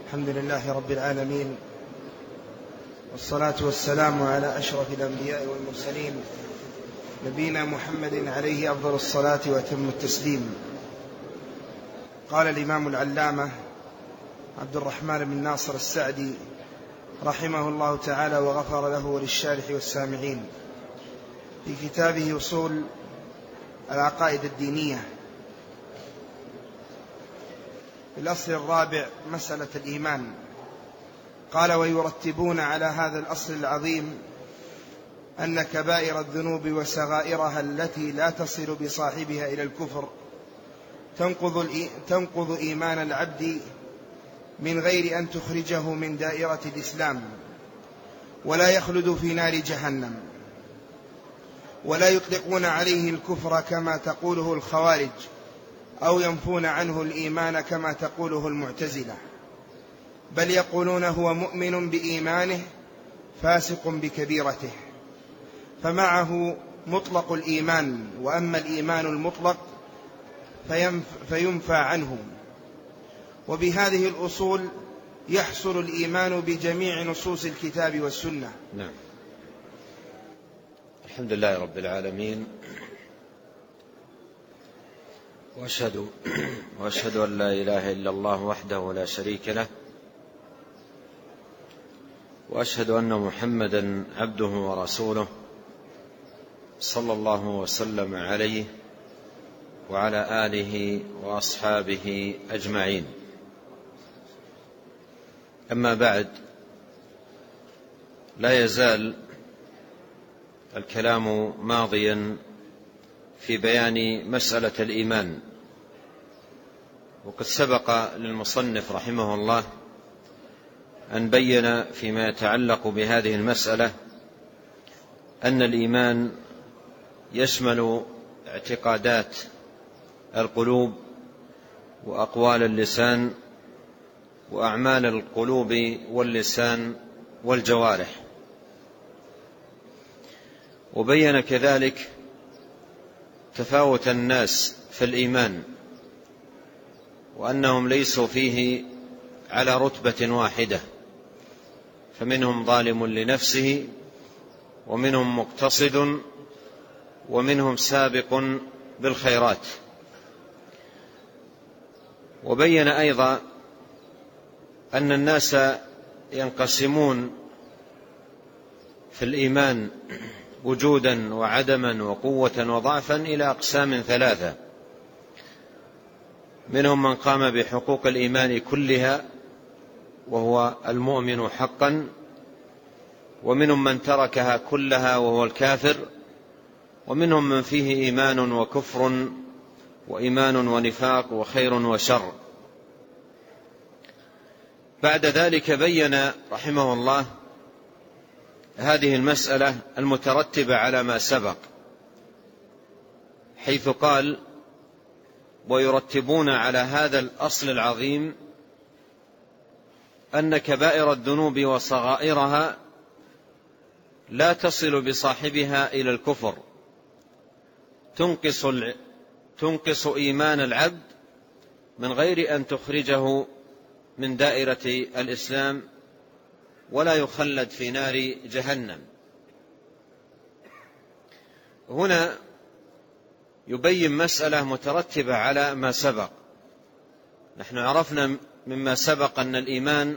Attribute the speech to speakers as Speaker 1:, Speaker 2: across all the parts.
Speaker 1: الحمد لله رب العالمين، والصلاة والسلام على أشرف الأنبياء والمرسلين، نبينا محمد عليه أفضل الصلاة وأتم التسليم. قال الإمام العلامة عبد الرحمن بن ناصر السعدي رحمه الله تعالى وغفر له وللشارح والسامعين في كتابه أصول العقائد الدينية الأصل الرابع مسألة الإيمان، قال: ويرتبون على هذا الأصل العظيم أن كبائر الذنوب وصغائرها التي لا تصل بصاحبها إلى الكفر تنقض إيمان العبد من غير أن تخرجه من دائرة الإسلام، ولا يخلد في نار جهنم، ولا يطلقون عليه الكفر كما تقوله الخوارج، أو ينفون عنه الإيمان كما تقوله المعتزلة، بل يقولون هو مؤمن بإيمانه فاسق بكبيرته، فمعه مطلق الإيمان، وأما الإيمان المطلق فينفى عنه. وبهذه الأصول يحصل الإيمان بجميع نصوص الكتاب والسنة.
Speaker 2: نعم. الحمد لله رب العالمين، وأشهد أن لا إله إلا الله وحده لا شريك له، وأشهد أن محمدا عبده ورسوله صلى الله وسلم عليه وعلى آله وأصحابه أجمعين. أما بعد، لا يزال الكلام ماضيا في بيان مسألة الإيمان، وقد سبق للمصنف رحمه الله أن بين فيما يتعلق بهذه المسألة أن الإيمان يشمل اعتقادات القلوب وأقوال اللسان وأعمال القلوب واللسان والجوارح، وبين كذلك تفاوت الناس في الإيمان، وأنهم ليسوا فيه على رتبة واحدة، فمنهم ظالم لنفسه، ومنهم مقتصد، ومنهم سابق بالخيرات. وبين أيضا أن الناس ينقسمون في الإيمان وجودا وعدما وقوة وضعفا إلى أقسام ثلاثة: منهم من قام بحقوق الإيمان كلها وهو المؤمن حقا، ومنهم من تركها كلها وهو الكافر، ومنهم من فيه إيمان وكفر وإيمان ونفاق وخير وشر. بعد ذلك بين رحمه الله هذه المسألة المترتبة على ما سبق، حيث قال: ويرتبون على هذا الأصل العظيم أن كبائر الذنوب وصغائرها لا تصل بصاحبها إلى الكفر، تنقص إيمان العبد من غير أن تخرجه من دائرة الإسلام، ولا يخلد في نار جهنم. هنا يبين مسألة مترتبة على ما سبق. نحن عرفنا مما سبق أن الإيمان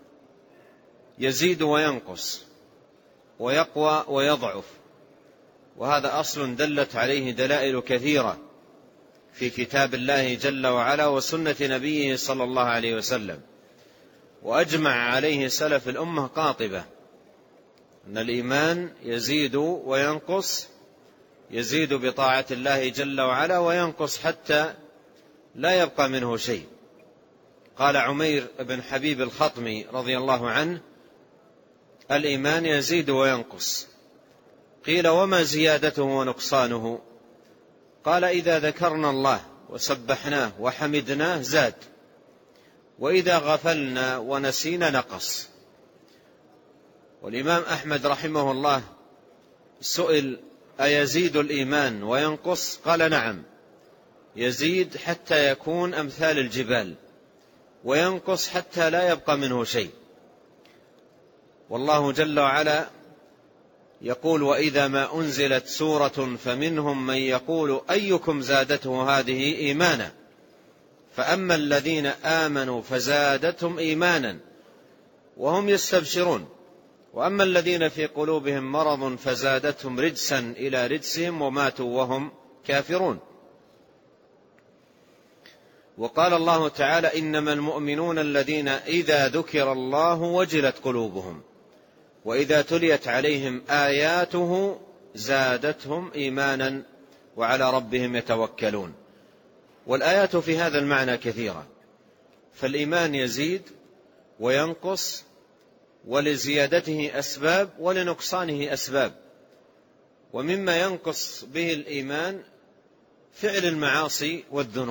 Speaker 2: يزيد وينقص ويقوى ويضعف، وهذا أصل دلت عليه دلائل كثيرة في كتاب الله جل وعلا وسنة نبيه صلى الله عليه وسلم، وأجمع عليه سلف الأمة قاطبة أن الإيمان يزيد وينقص، يزيد بطاعة الله جل وعلا، وينقص حتى لا يبقى منه شيء. قال عمير بن حبيب الخطمي رضي الله عنه: الإيمان يزيد وينقص. قيل: وما زيادته ونقصانه؟ قال: إذا ذكرنا الله وسبحناه وحمدناه زاد، وإذا غفلنا ونسينا نقص. والإمام أحمد رحمه الله سئل: أيزيد الإيمان وينقص؟ قال: نعم، يزيد حتى يكون أمثال الجبال، وينقص حتى لا يبقى منه شيء. والله جل وعلا يقول: وإذا ما أنزلت سورة فمنهم من يقول أيكم زادته هذه إيمانا فأما الذين آمنوا فزادتهم إيمانا وهم يستبشرون وأما الذين في قلوبهم مرض فزادتهم رجسا إلى رجسهم وماتوا وهم كافرون. وقال الله تعالى: إنما المؤمنون الذين إذا ذكر الله وجلت قلوبهم وإذا تليت عليهم آياته زادتهم إيمانا وعلى ربهم يتوكلون. والآيات في هذا المعنى كثيرة، فالإيمان يزيد وينقص، ولزيادته أسباب ولنقصانه أسباب. ومما ينقص به الإيمان فعل المعاصي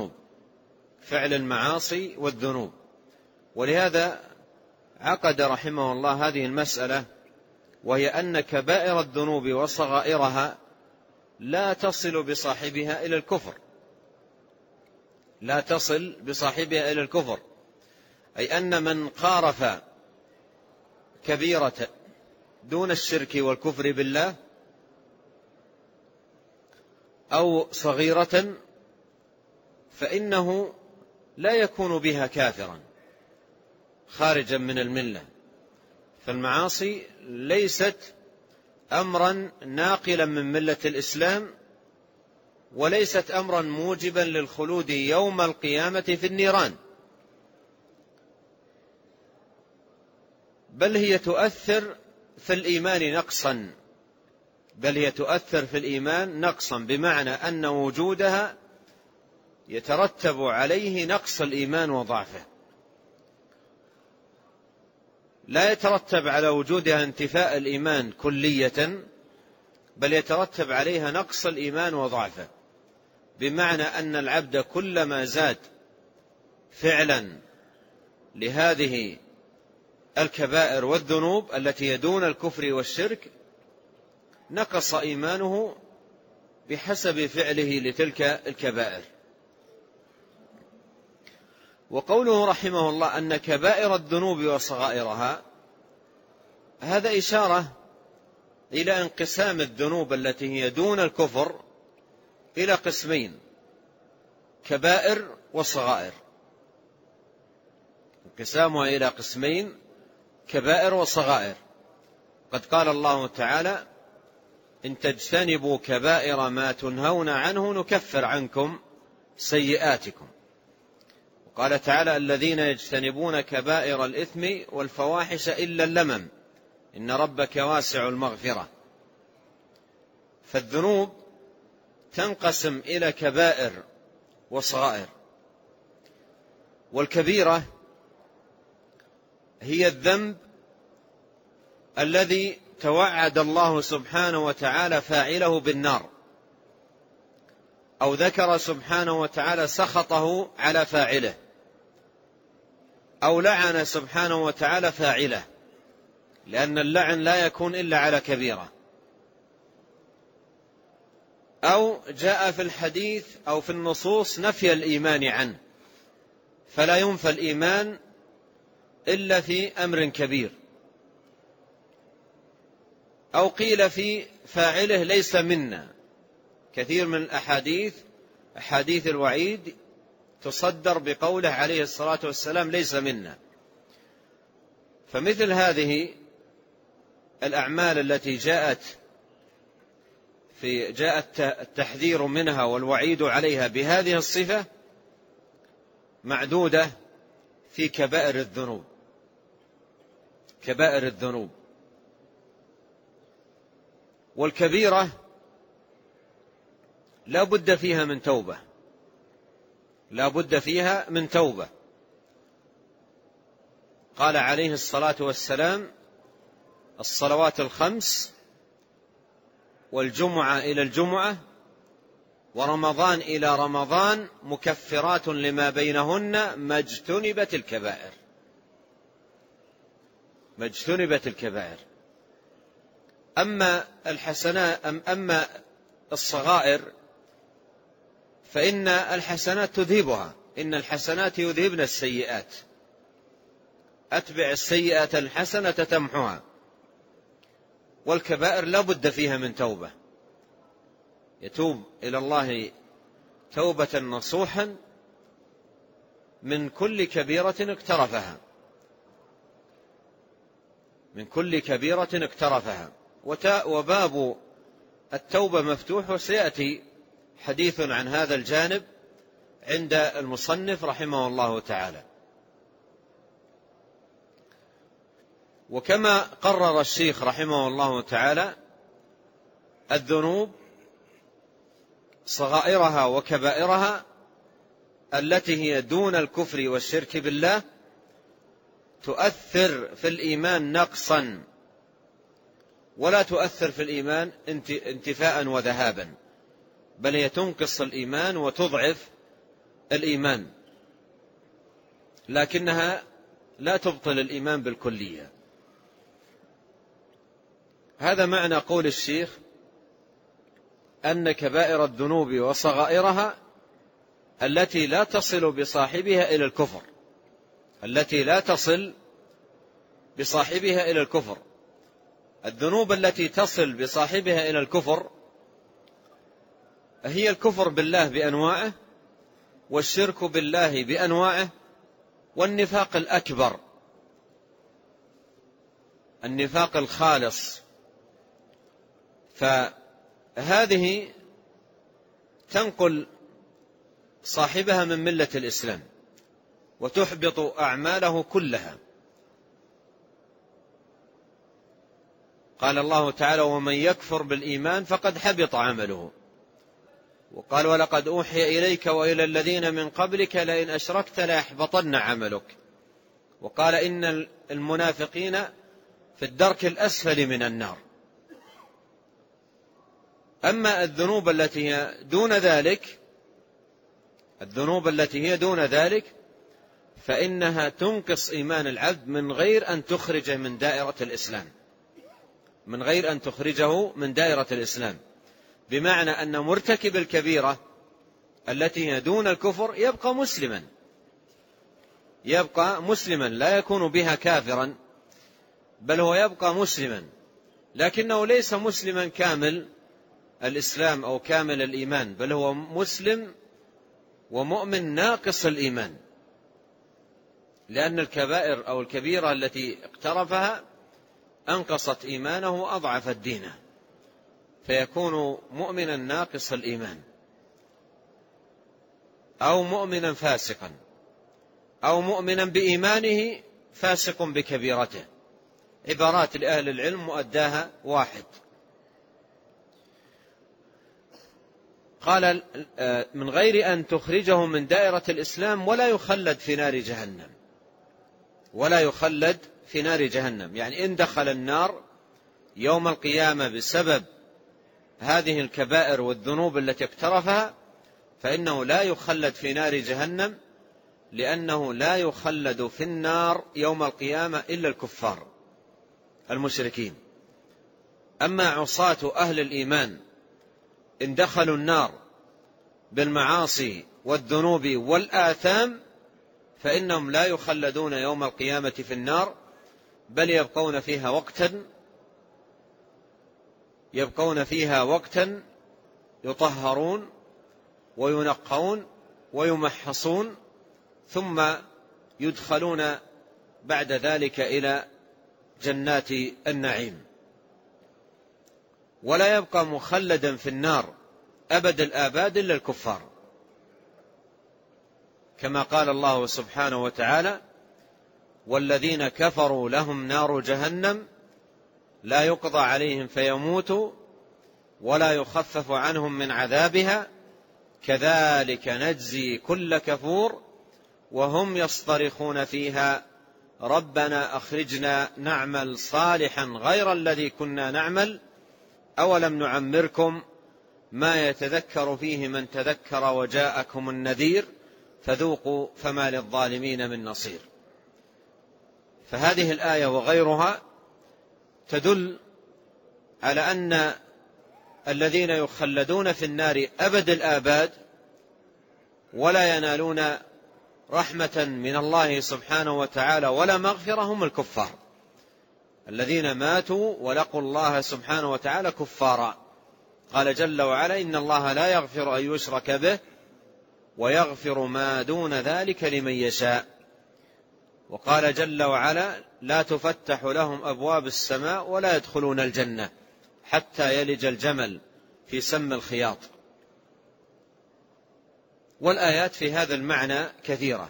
Speaker 2: والذنوب. ولهذا عقد رحمه الله هذه المسألة، وهي أن كبائر الذنوب وصغائرها لا تصل بصاحبها إلى الكفر، أي أن من قارف كبيرة دون الشرك والكفر بالله أو صغيرة فإنه لا يكون بها كافرا خارجا من الملة. فالمعاصي ليست أمرا ناقلا من ملة الإسلام، وليست أمرا موجبا للخلود يوم القيامة في النيران، بل هي تؤثر في الإيمان نقصا، بمعنى أن وجودها يترتب عليه نقص الإيمان وضعفه، لا يترتب على وجودها انتفاء الإيمان كلية، بل يترتب عليها نقص الإيمان وضعفه، بمعنى أن العبد كلما زاد فعلا لهذه الكبائر والذنوب التي يدون الكفر والشرك نقص إيمانه بحسب فعله لتلك الكبائر. وقوله رحمه الله أن كبائر الذنوب وصغائرها، هذا إشارة إلى انقسام الذنوب التي هي دون الكفر إلى قسمين: كبائر وصغائر، انقسامها إلى قسمين: كبائر وصغائر. قد قال الله تعالى: إن تجتنبوا كبائر ما تنهون عنه نكفر عنكم سيئاتكم. وقال تعالى: الذين يجتنبون كبائر الإثم والفواحش إلا اللمم إن ربك واسع المغفرة. فالذنوب تنقسم إلى كبائر وصغائر، والكبيرة هي الذنب الذي توعد الله سبحانه وتعالى فاعله بالنار، أو ذكر سبحانه وتعالى سخطه على فاعله، أو لعن سبحانه وتعالى فاعله، لأن اللعن لا يكون إلا على كبيرة، أو جاء في الحديث أو في النصوص نفي الإيمان عنه، فلا ينفى الإيمان إلا في أمر كبير، أو قيل في فاعله ليس منا. كثير من الأحاديث أحاديث الوعيد تصدر بقوله عليه الصلاة والسلام ليس منا. فمثل هذه الأعمال التي جاء التحذير منها والوعيد عليها بهذه الصفة معدودة في كبائر الذنوب. والكبيرة لا بد فيها من توبة. قال عليه الصلاة والسلام: الصلوات الخمس والجمعة إلى الجمعة ورمضان إلى رمضان مكفرات لما بينهن ما اجتنبت الكبائر. أما الصغائر فإن الحسنات تذهبها، إن الحسنات يذهبن السيئات، أتبع السيئة الحسنة تمحها. والكبائر لا بد فيها من توبة، يتوب إلى الله توبة نصوحا من كل كبيرة اقترفها، من كل كبيرة اقترفها. وباب التوبة مفتوح، وسيأتي حديث عن هذا الجانب عند المصنف رحمه الله تعالى. وكما قرر الشيخ رحمه الله تعالى الذنوب صغائرها وكبائرها التي هي دون الكفر والشرك بالله تؤثر في الإيمان نقصا، ولا تؤثر في الإيمان انتفاء وذهابا، بل هي تنقص الإيمان وتضعف الإيمان، لكنها لا تبطل الإيمان بالكلية. هذا معنى قول الشيخ أن كبائر الذنوب وصغائرها التي لا تصل بصاحبها إلى الكفر، التي لا تصل بصاحبها إلى الكفر. الذنوب التي تصل بصاحبها إلى الكفر هي الكفر بالله بأنواعه، والشرك بالله بأنواعه، والنفاق الأكبر، النفاق الخالص. فهذه تنقل صاحبها من ملة الإسلام وتحبط أعماله كلها. قال الله تعالى: ومن يكفر بالإيمان فقد حبط عمله. وقال: ولقد أوحي إليك وإلى الذين من قبلك لئن أشركت ليحبطن عملك. وقال: إن المنافقين في الدرك الأسفل من النار. أما الذنوب التي هي دون ذلك، الذنوب التي هي دون ذلك فإنها تنقص إيمان العبد من غير أن تخرجه من دائرة الإسلام، من غير أن تخرجه من دائرة الإسلام. بمعنى أن مرتكب الكبيرة التي هي دون الكفر يبقى مسلما، يبقى مسلما، لا يكون بها كافرا، بل هو يبقى مسلما، لكنه ليس مسلما كامل الإسلام أو كامل الإيمان، بل هو مسلم ومؤمن ناقص الإيمان، لأن الكبائر أو الكبيرة التي اقترفها أنقصت إيمانه وأضعفت دينه، فيكون مؤمنا ناقص الإيمان، أو مؤمنا فاسقا، أو مؤمنا بإيمانه فاسق بكبيرته. عبارات لأهل العلم مؤداها واحد. قال: من غير أن تخرجه من دائرة الإسلام ولا يخلد في نار جهنم، ولا يخلد في نار جهنم. يعني إن دخل النار يوم القيامة بسبب هذه الكبائر والذنوب التي اقترفها فإنه لا يخلد في نار جهنم، لأنه لا يخلد في النار يوم القيامة إلا الكفار المشركين. أما عصاة أهل الإيمان إن دخلوا النار بالمعاصي والذنوب والآثام فإنهم لا يخلدون يوم القيامة في النار، بل يبقون فيها وقتا يطهرون وينقون ويمحصون، ثم يدخلون بعد ذلك إلى جنات النعيم. ولا يبقى مخلدا في النار أبد الآباد إلا الكفار، كما قال الله سبحانه وتعالى: والذين كفروا لهم نار جهنم لا يقضى عليهم فيموتوا ولا يخفف عنهم من عذابها كذلك نجزي كل كفور وهم يصطرخون فيها ربنا أخرجنا نعمل صالحا غير الذي كنا نعمل أولم نعمركم ما يتذكر فيه من تذكر وجاءكم النذير فذوقوا فما للظالمين من نصير. فهذه الآية وغيرها تدل على أن الذين يخلدون في النار أبد الآباد ولا ينالون رحمة من الله سبحانه وتعالى ولا مغفرة هم الكفار الذين ماتوا ولقوا الله سبحانه وتعالى كفارا. قال جل وعلا: إن الله لا يغفر أن يشرك به ويغفر ما دون ذلك لمن يشاء. وقال جل وعلا: لا تفتح لهم أبواب السماء ولا يدخلون الجنة حتى يلج الجمل في سم الخياط. والآيات في هذا المعنى كثيرة.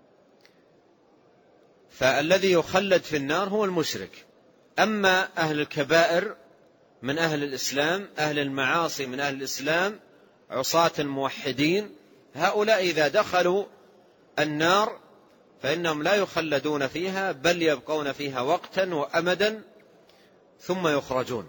Speaker 2: فالذي يخلد في النار هو المشرك. أما أهل الكبائر من أهل الإسلام، أهل المعاصي من أهل الإسلام، عصاة الموحدين، هؤلاء إذا دخلوا النار فإنهم لا يخلدون فيها، بل يبقون فيها وقتا وأمدا ثم يخرجون.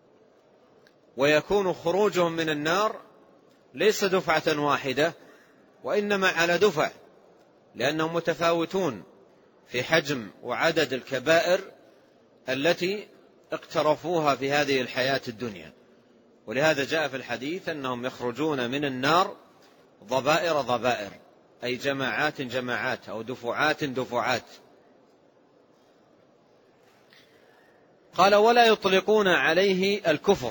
Speaker 2: ويكون خروجهم من النار ليس دفعة واحدة، وإنما على دفع، لأنهم متفاوتون في حجم وعدد الكبائر التي اقترفوها في هذه الحياة الدنيا. ولهذا جاء في الحديث أنهم يخرجون من النار ضبائر ضبائر، أي جماعات جماعات أو دفعات دفعات. قال: ولا يطلقون عليه الكفر،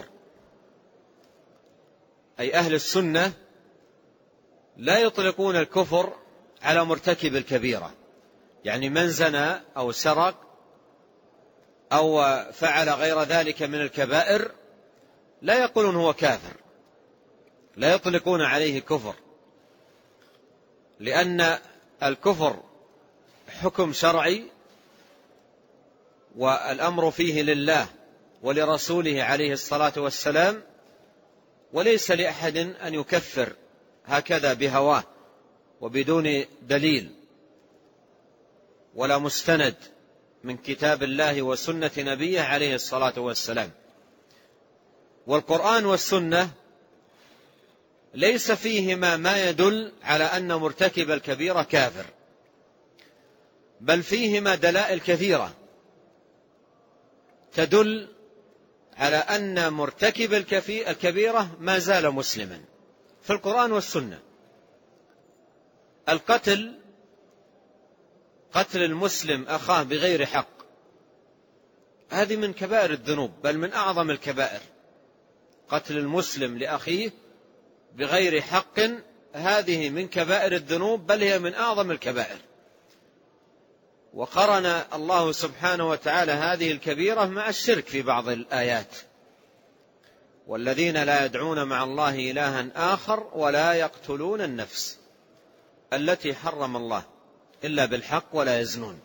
Speaker 2: أي أهل السنة لا يطلقون الكفر على مرتكب الكبيرة، يعني من زنى أو سرق أو فعل غير ذلك من الكبائر لا يقولون هو كافر، لا يطلقون عليه كفر، لأن الكفر حكم شرعي والأمر فيه لله ولرسوله عليه الصلاة والسلام، وليس لأحد أن يكفر هكذا بهواه وبدون دليل ولا مستند من كتاب الله وسنة نبيه عليه الصلاة والسلام. والقرآن والسنة ليس فيهما ما يدل على أن مرتكب الكبيرة كافر، بل فيهما دلائل كثيرة تدل على أن مرتكب الكبيرة ما زال مسلما في القرآن والسنة. القتل، قتل المسلم أخاه بغير حق، هذه من كبائر الذنوب، بل من أعظم الكبائر. قتل المسلم لأخيه بغير حق هذه من كبائر الذنوب، بل هي من أعظم الكبائر. وقرن الله سبحانه وتعالى هذه الكبيرة مع الشرك في بعض الآيات: والذين لا يدعون مع الله إلها آخر ولا يقتلون النفس التي حرم الله إلا بالحق ولا يزنون.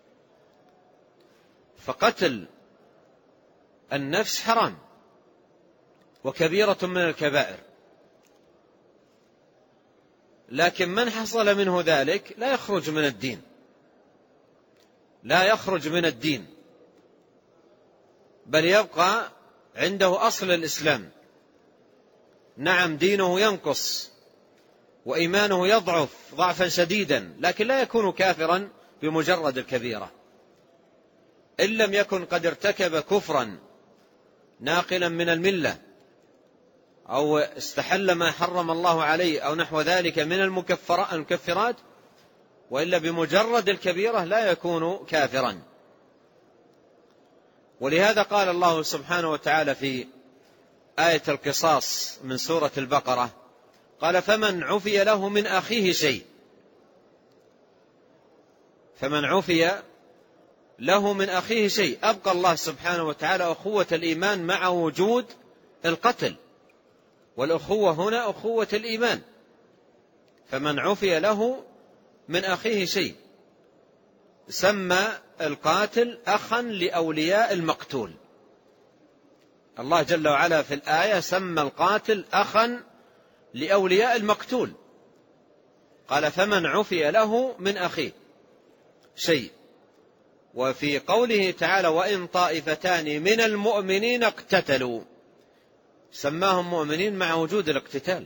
Speaker 2: فقتل النفس حرام وكبيرة من الكبائر، لكن من حصل منه ذلك لا يخرج من الدين، لا يخرج من الدين، بل يبقى عنده أصل الإسلام. نعم، دينه ينقص وإيمانه يضعف ضعفا شديدا، لكن لا يكون كافرا بمجرد الكبيرة، إن لم يكن قد ارتكب كفرا ناقلا من الملة أو استحل ما حرم الله عليه أو نحو ذلك من المكفرات، وإلا بمجرد الكبيرة لا يكون كافرا. ولهذا قال الله سبحانه وتعالى في آية القصاص من سورة البقرة: قال: فمن عفي له من أخيه شيء، فمن عفي له من أخيه شيء. أبقى الله سبحانه وتعالى أخوة الإيمان مع وجود القتل، والأخوة هنا أخوة الإيمان. فمن عفي له من أخيه شيء، سمى القاتل أخا لأولياء المقتول. الله جل وعلا في الآية سمى القاتل أخا لأولياء المقتول، قال: فمن عفي له من أخيه شيء. وفي قوله تعالى: وإن طائفتان من المؤمنين اقتتلوا، سماهم مؤمنين مع وجود الاقتتال.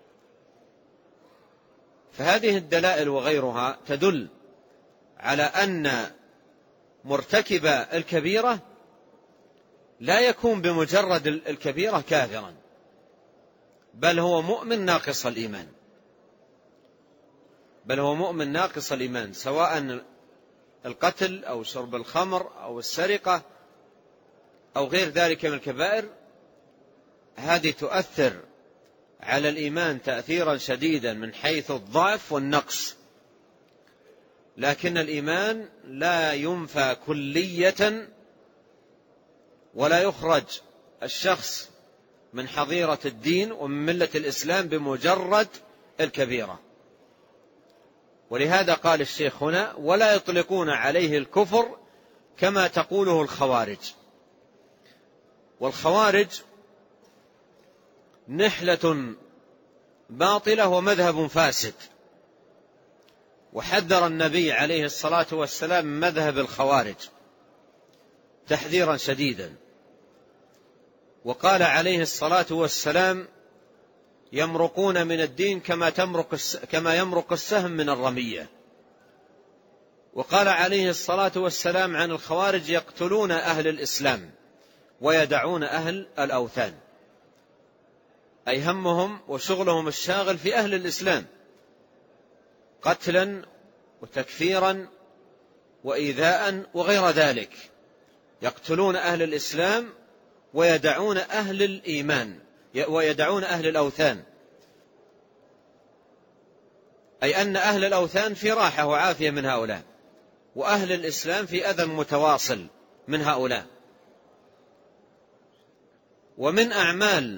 Speaker 2: فهذه الدلائل وغيرها تدل على أن مرتكب الكبيرة لا يكون بمجرد الكبيرة كافرا، بل هو مؤمن ناقص الإيمان. بل هو مؤمن ناقص الإيمان، سواء القتل أو شرب الخمر أو السرقة أو غير ذلك من الكبائر، هذه تؤثر على الإيمان تأثيرا شديدا من حيث الضعف والنقص. لكن الإيمان لا ينفى كلية، ولا يخرج الشخص من حظيرة الدين ومن ملة الإسلام بمجرد الكبيرة. ولهذا قال الشيخ هنا: ولا يطلقون عليه الكفر كما تقوله الخوارج. والخوارج نحلة باطلة ومذهب فاسد، وحذر النبي عليه الصلاة والسلام من مذهب الخوارج تحذيرا شديدا، وقال عليه الصلاة والسلام: يمرقون من الدين كما يمرق السهم من الرمية. وقال عليه الصلاة والسلام عن الخوارج: يقتلون أهل الإسلام ويدعون أهل الأوثان، أي همهم وشغلهم الشاغل في أهل الإسلام، قتلا وتكفيرا وإيذاء وغير ذلك. يقتلون أهل الإسلام ويدعون أهل الإيمان ويدعون أهل الأوثان، أي أن أهل الأوثان في راحة وعافية من هؤلاء، وأهل الإسلام في أذى متواصل من هؤلاء. ومن أعمال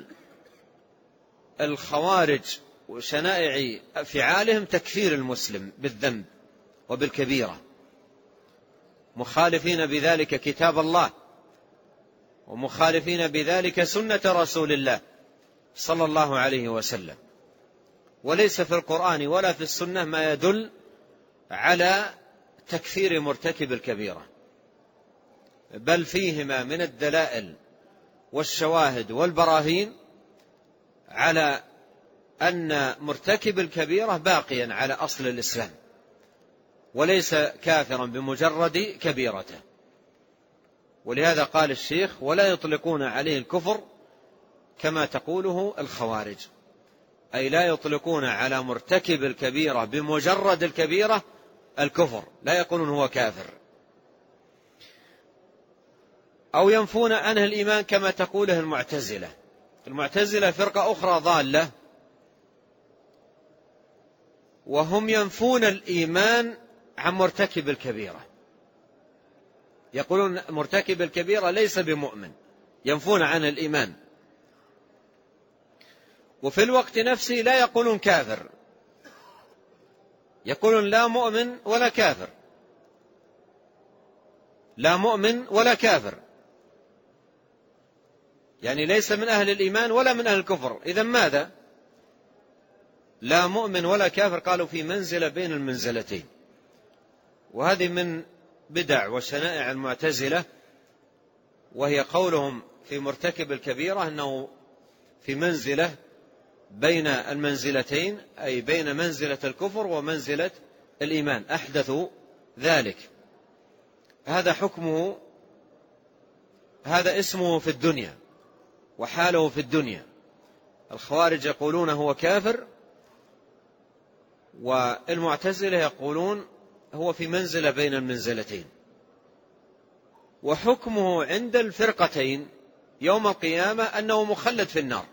Speaker 2: الخوارج وشنائع أفعالهم تكفير المسلم بالذنب وبالكبيرة، مخالفين بذلك كتاب الله، ومخالفين بذلك سنة رسول الله صلى الله عليه وسلم. وليس في القرآن ولا في السنة ما يدل على تكفير مرتكب الكبيرة، بل فيهما من الدلائل والشواهد والبراهين على أن مرتكب الكبيرة باقيا على أصل الإسلام، وليس كافرا بمجرد كبيرته. ولهذا قال الشيخ: ولا يطلقون عليه الكفر كما تقوله الخوارج، أي لا يطلقون على مرتكب الكبيرة بمجرد الكبيرة الكفر، لا يقولون هو كافر. أو ينفون عنه الإيمان كما تقوله المعتزلة. المعتزلة فرقة أخرى ضالة، وهم ينفون الإيمان عن مرتكب الكبيرة، يقولون مرتكب الكبيرة ليس بمؤمن، ينفون عن الإيمان. وفي الوقت نفسه لا يقولون كافر، يقولون لا مؤمن ولا كافر، لا مؤمن ولا كافر، يعني ليس من أهل الإيمان ولا من أهل الكفر. إذن ماذا؟ لا مؤمن ولا كافر، قالوا في منزلة بين المنزلتين. وهذه من بدع وشنائع المعتزلة، وهي قولهم في مرتكب الكبيرة أنه في منزلة بين المنزلتين، أي بين منزلة الكفر ومنزلة الإيمان، أحدثوا ذلك. هذا حكمه، هذا اسمه في الدنيا وحاله في الدنيا. الخوارج يقولون هو كافر، والمعتزلة يقولون هو في منزلة بين المنزلتين. وحكمه عند الفرقتين يوم القيامة أنه مخلد في النار.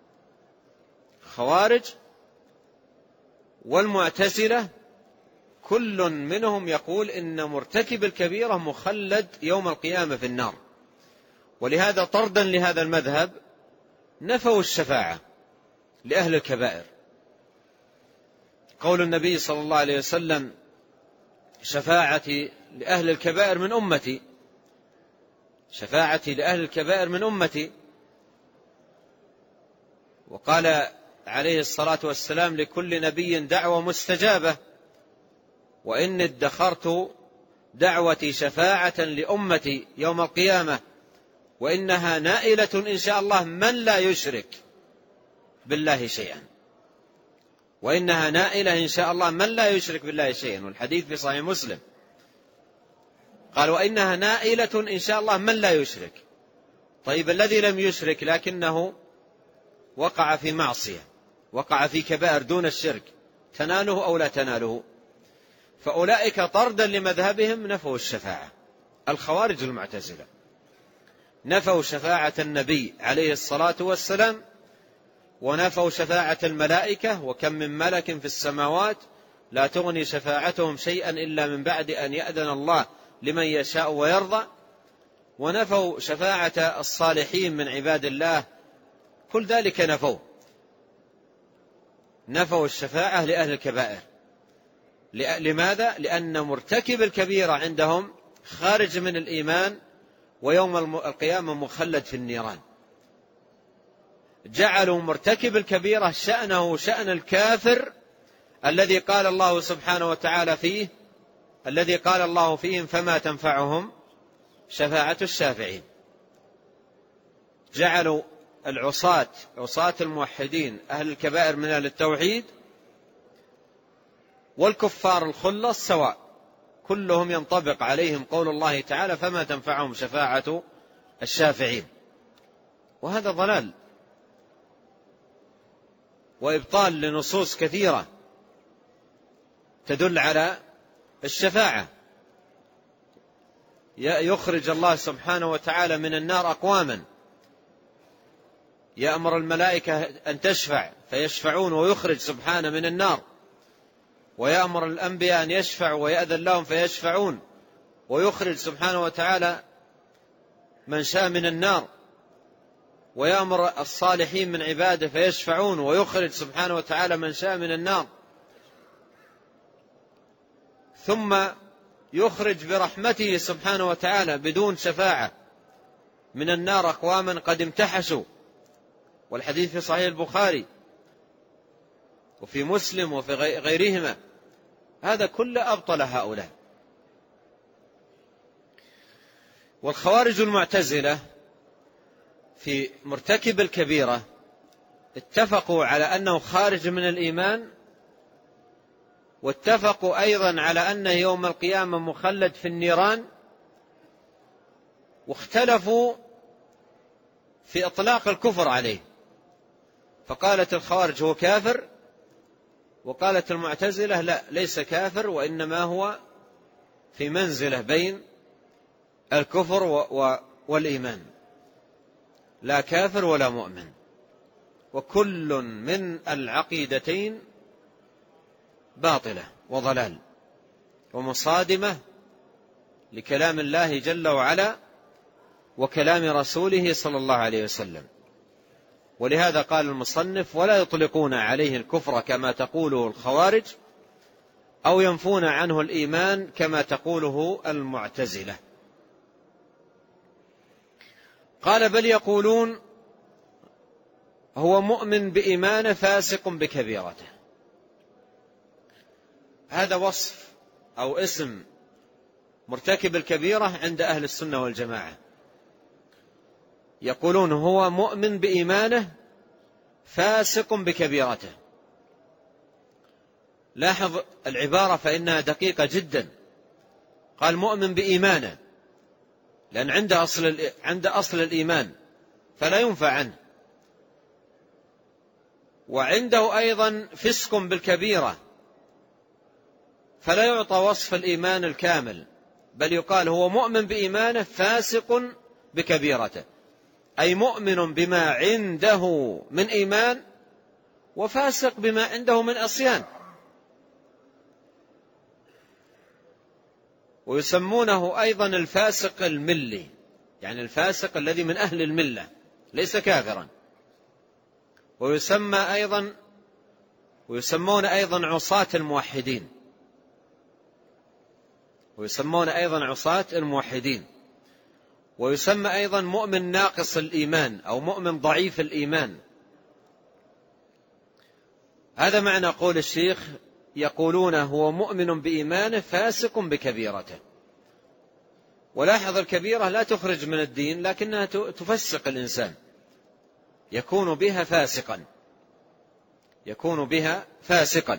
Speaker 2: خوارج والمعتزلة كل منهم يقول إن مرتكب الكبيرة مخلد يوم القيامة في النار. ولهذا طردا لهذا المذهب نفوا الشفاعة لأهل الكبائر. قول النبي صلى الله عليه وسلم: شفاعتي لأهل الكبائر من أمتي، شفاعتي لأهل الكبائر من أمتي. وقال عليه الصلاة والسلام: لكل نبي دعوة مستجابة، وإني ادخرت دعوتي شفاعة لأمتي يوم القيامة، وإنها نائلة إن شاء الله من لا يشرك بالله شيئا، وإنها نائلة إن شاء الله من لا يشرك بالله شيئا. والحديث في صحيح مسلم قال: وإنها نائلة إن شاء الله من لا يشرك. طيب الذي لم يشرك لكنه وقع في معصية، وقع في كبائر دون الشرك، تناله أو لا تناله. فأولئك طردا لمذهبهم نفوا الشفاعة. الخوارج المعتزلة نفوا شفاعة النبي عليه الصلاة والسلام، ونفوا شفاعة الملائكة، وكم من ملك في السماوات لا تغني شفاعتهم شيئا إلا من بعد أن يأذن الله لمن يشاء ويرضى، ونفوا شفاعة الصالحين من عباد الله، كل ذلك نفوا الشفاعة لأهل الكبائر. لماذا؟ لأن مرتكب الكبيرة عندهم خارج من الإيمان، ويوم القيامة مخلد في النيران. جعلوا مرتكب الكبيرة شأنه شأن الكافر الذي قال الله سبحانه وتعالى فيه، الذي قال الله فيهم فما تنفعهم شفاعة الشافعين. جعلوا عصاة الموحدين أهل الكبائر من أهل التوحيد، والكفار الخلص سواء، كلهم ينطبق عليهم قول الله تعالى فما تنفعهم شفاعة الشافعين. وهذا ضلال وإبطال لنصوص كثيرة تدل على الشفاعة. يخرج الله سبحانه وتعالى من النار أقواما، يأمر الملائكة أن تشفع فيشفعون ويخرج سبحانه من النار، ويأمر الأنبياء أن يشفعوا ويأذن لهم فيشفعون ويخرج سبحانه وتعالى من شاء من النار، ويأمر الصالحين من عباده فيشفعون ويخرج سبحانه وتعالى من شاء من النار، ثم يخرج برحمته سبحانه وتعالى بدون شفاعة من النار أقواما قد امتحشوا. والحديث في صحيح البخاري وفي مسلم وفي غيرهما. هذا كله أبطل هؤلاء. والخوارج المعتزلة في مرتكب الكبيرة اتفقوا على أنه خارج من الإيمان، واتفقوا أيضا على أنه يوم القيامة مخلد في النيران، واختلفوا في إطلاق الكفر عليه. فقالت الخوارج هو كافر، وقالت المعتزلة لا، ليس كافر، وإنما هو في منزلة بين الكفر والإيمان، لا كافر ولا مؤمن. وكل من العقيدتين باطلة وضلال ومصادمة لكلام الله جل وعلا وكلام رسوله صلى الله عليه وسلم. ولهذا قال المصنف ولا يطلقون عليه الكفر كما تقوله الخوارج، أو ينفون عنه الإيمان كما تقوله المعتزلة. قال بل يقولون هو مؤمن بإيمانه فاسق بكبيرته. هذا وصف أو اسم مرتكب الكبيرة عند أهل السنة والجماعة. يقولون هو مؤمن بإيمانه فاسق بكبيرته. لاحظ العبارة فإنها دقيقة جدا. قال مؤمن بإيمانه، لأن عند أصل الإيمان فلا ينفع عنه، وعنده أيضا فسق بالكبيرة، فلا يعطى وصف الإيمان الكامل، بل يقال هو مؤمن بإيمانه فاسق بكبيرته، أي مؤمن بما عنده من إيمان وفاسق بما عنده من عصيان. ويسمونه أيضا الفاسق الملي، يعني الفاسق الذي من أهل الملة ليس كافرا. ويسمون أيضا عصاة الموحدين، ويسمى أيضا مؤمن ناقص الإيمان أو مؤمن ضعيف الإيمان. هذا معنى قول الشيخ يقولون هو مؤمن بإيمانه فاسق بكبيرته. ولاحظ الكبيرة لا تخرج من الدين، لكنها تفسق الإنسان، يكون بها فاسقا.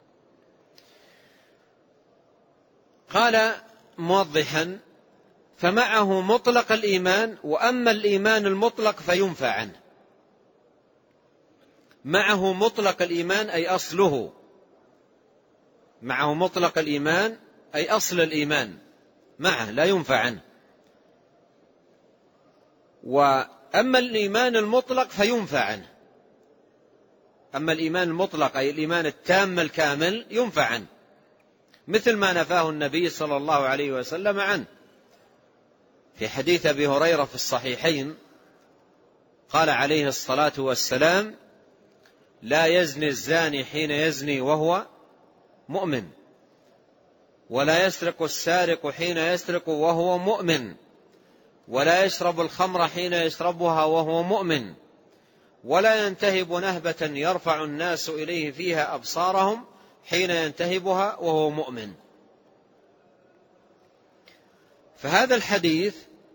Speaker 2: قال موضحا فمعه مطلق الإيمان، وأما الإيمان المطلق فينفى عنه. معه مطلق الإيمان أي أصله، معه مطلق الإيمان أي أصل الإيمان معه لا ينفى عنه. وأما الإيمان المطلق فينفى عنه. أما الإيمان المطلق أي الإيمان التام الكامل ينفى عنه، مثل ما نفاه النبي صلى الله عليه وسلم عنه في حديث أبي هريرة في الصحيحين. قال عليه الصلاة والسلام: لا يزني الزاني حين يزني وهو مؤمن، ولا يسرق السارق حين يسرق وهو مؤمن، ولا يشرب الخمر حين يشربها وهو مؤمن، ولا ينتهب نهبة يرفع الناس إليه فيها أبصارهم حين ينتهبها وهو مؤمن. فهذا الحديث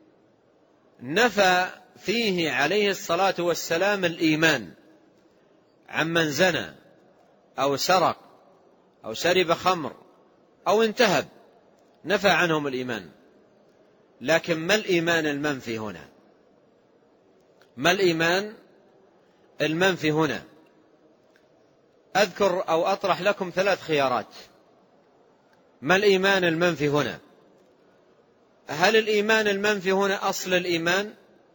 Speaker 2: نفى فيه عليه الصلاة والسلام الإيمان عمن زنى أو سرق أو شرب خمر أو انتهب، نفى عنهم الإيمان. لكن ما الإيمان المنفي هنا؟ ما الإيمان المنفي هنا؟ أذكر أو أطرح لكم 3 خيارات. ما الإيمان المنفي هنا؟ هل الإيمان المنفي هنا أصل الإيمان،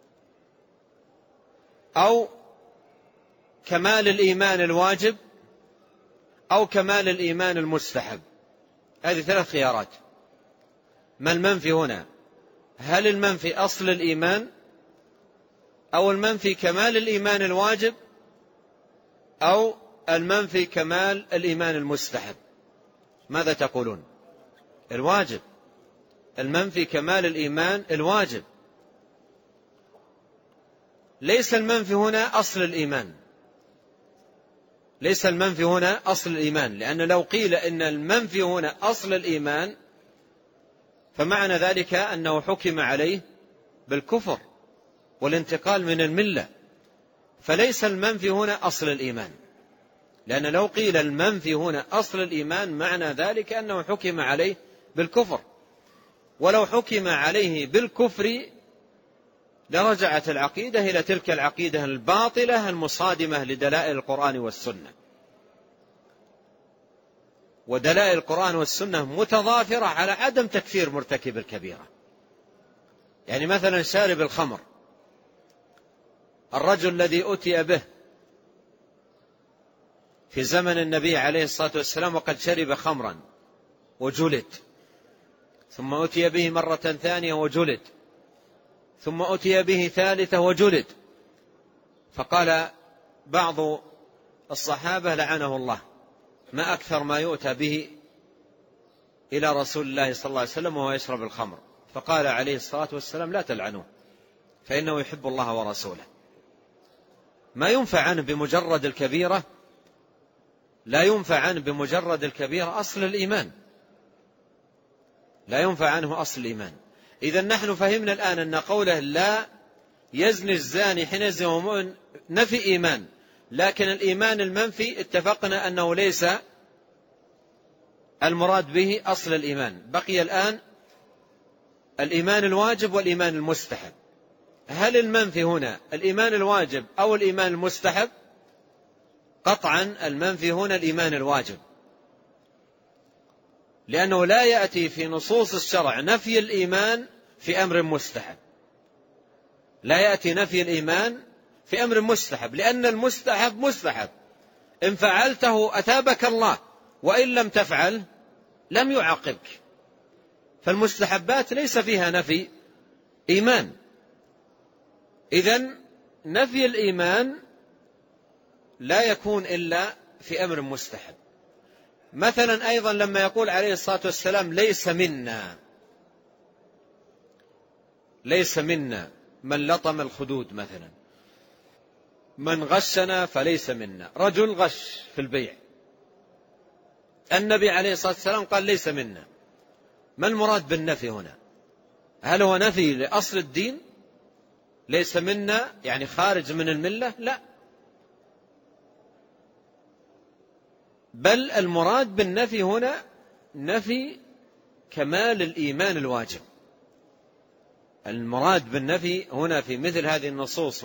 Speaker 2: أو كمال الإيمان الواجب، أو كمال الإيمان المستحب؟ هذه 3 خيارات. ما المنفي هنا؟ هل المنفي أصل الإيمان، أو المنفي كمال الإيمان الواجب، أو المنفي كمال الإيمان المستحب؟ ماذا تقولون؟ الواجب. المنفي كمال الإيمان الواجب. ليس المنفي هنا أصل الإيمان، ليس المنفي هنا أصل الإيمان، لأن لو قيل إن المنفي هنا أصل الإيمان فمعنى ذلك أنه حكم عليه بالكفر والانتقال من الملة. فليس المنفي هنا أصل الإيمان، لأن لو قيل المنفي هنا أصل الإيمان معنى ذلك أنه حكم عليه بالكفر، ولو حكم عليه بالكفر لرجعت العقيدة إلى تلك العقيدة الباطلة المصادمة لدلائل القرآن والسنة. ودلائل القرآن والسنة متضافرة على عدم تكفير مرتكب الكبيرة. يعني مثلا شارب الخمر، الرجل الذي أتي به في زمن النبي عليه الصلاة والسلام وقد شرب خمرا وجلد، ثم أتي به مرة ثانية وجلد، ثم أتي به ثالثة وجلد. فقال بعض الصحابة لعنه الله: ما أكثر ما يؤتى به إلى رسول الله صلى الله عليه وسلم وهو يشرب الخمر. فقال عليه الصلاة والسلام: لا تلعنوه فإنه يحب الله ورسوله. ما ينفع عنه بمجرد الكبيرة، لا ينفع عنه بمجرد الكبيرة أصل الإيمان، لا ينفع عنه أصل الإيمان. إذن نحن فهمنا الآن أن قوله لا يزني الزاني حين يزني وهو مؤمن نفي إيمان، لكن الإيمان المنفي اتفقنا أنه ليس المراد به أصل الإيمان. بقي الآن الإيمان الواجب والإيمان المستحب. هل المنفي هنا الإيمان الواجب أو الإيمان المستحب؟ قطعا المنفي هنا الإيمان الواجب، لأنه لا يأتي في نصوص الشرع نفي الإيمان في أمر مستحب، لا يأتي نفي الإيمان في أمر مستحب، لأن المستحب مستحب، إن فعلته أثابك الله، وإن لم تفعل لم يعاقبك. فالمستحبات ليس فيها نفي إيمان. إذن نفي الإيمان لا يكون إلا في أمر مستحب. مثلا أيضا لما يقول عليه الصلاة والسلام ليس منا، ليس منا من لطم الخدود مثلا، من غشنا فليس منا. رجل غش في البيع، النبي عليه الصلاة والسلام قال ليس منا. ما المراد بالنفي هنا؟ هل هو نفي لأصل الدين؟ ليس منا يعني خارج من الملة؟ لا، بل المراد بالنفي هنا نفي كمال الإيمان الواجب. المراد بالنفي هنا في مثل هذه النصوص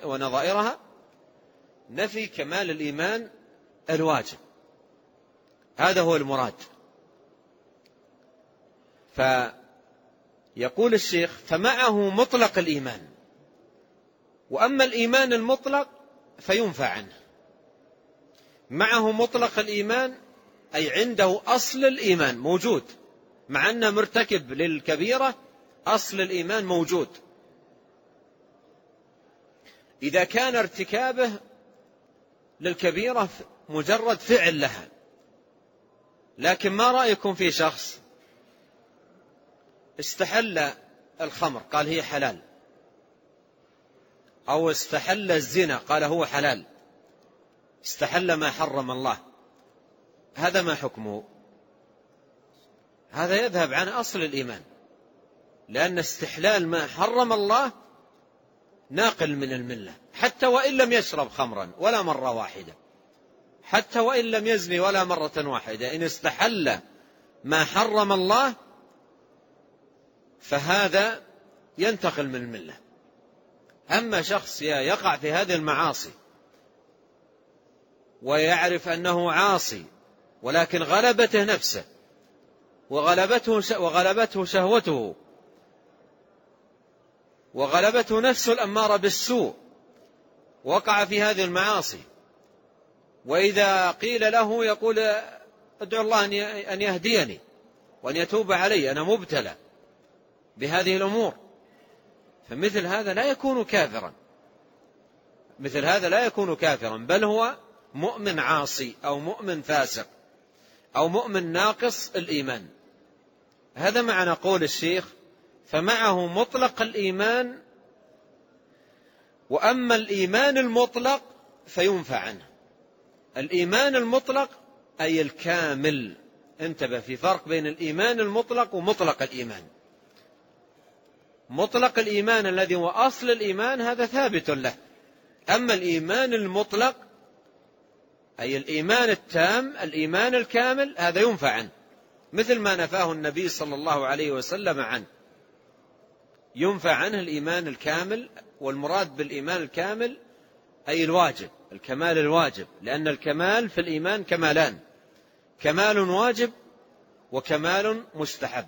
Speaker 2: ونظائرها نفي كمال الإيمان الواجب. هذا هو المراد. فيقول الشيخ: فمعه مطلق الإيمان، وأما الإيمان المطلق فينفى عنه. معه مطلق الإيمان أي عنده أصل الإيمان موجود، مع أنه مرتكب للكبيرة أصل الإيمان موجود. إذا كان ارتكابه للكبيرة مجرد فعل لها، لكن ما رأيكم في شخص استحل الخمر قال هي حلال، أو استحل الزنا قال هو حلال، استحل ما حرم الله، هذا ما حكمه؟ هذا يذهب عن أصل الإيمان، لأن استحلال ما حرم الله ناقل من الملة، حتى وإن لم يشرب خمرا ولا مرة واحدة، حتى وإن لم يزني ولا مرة واحدة، إن استحل ما حرم الله فهذا ينتقل من الملة. أما شخص يقع في هذه المعاصي ويعرف أنه عاصي، ولكن غلبته نفسه وغلبته شهوته وغلبته نفسه الأمارة بالسوء، وقع في هذه المعاصي، وإذا قيل له يقول أدعو الله أن يهديني وأن يتوب علي، أنا مبتلى بهذه الأمور، فمثل هذا لا يكون كافرا، مثل هذا لا يكون كافرا، بل هو مؤمن عاصي أو مؤمن فاسق أو مؤمن ناقص الإيمان. هذا معنى قول الشيخ: فمعه مطلق الإيمان، وأما الإيمان المطلق فينفى عنه. الإيمان المطلق أي الكامل. انتبه، في فرق بين الإيمان المطلق ومطلق الإيمان. مطلق الإيمان الذي هو أصل الإيمان هذا ثابت له، أما الإيمان المطلق أي الإيمان التام، الإيمان الكامل، هذا ينفى عنه، مثل ما نفاه النبي صلى الله عليه وسلم عنه. ينفى عنه الإيمان الكامل، والمراد بالإيمان الكامل أي الواجب، الكمال الواجب، لأن الكمال في الإيمان كمالان: كمال واجب وكمال مستحب.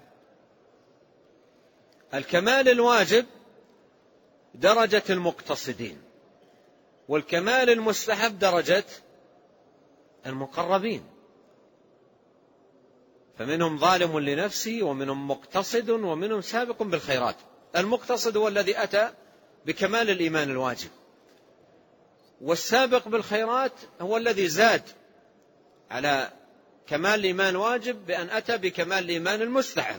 Speaker 2: الكمال الواجب درجة المقتصدين، والكمال المستحب درجة المقربين، فمنهم ظالم لنفسه ومنهم مقتصد ومنهم سابق بالخيرات. المقتصد هو الذي أتى بكمال الإيمان الواجب، والسابق بالخيرات هو الذي زاد على كمال الإيمان الواجب بأن أتى بكمال الإيمان المستحب.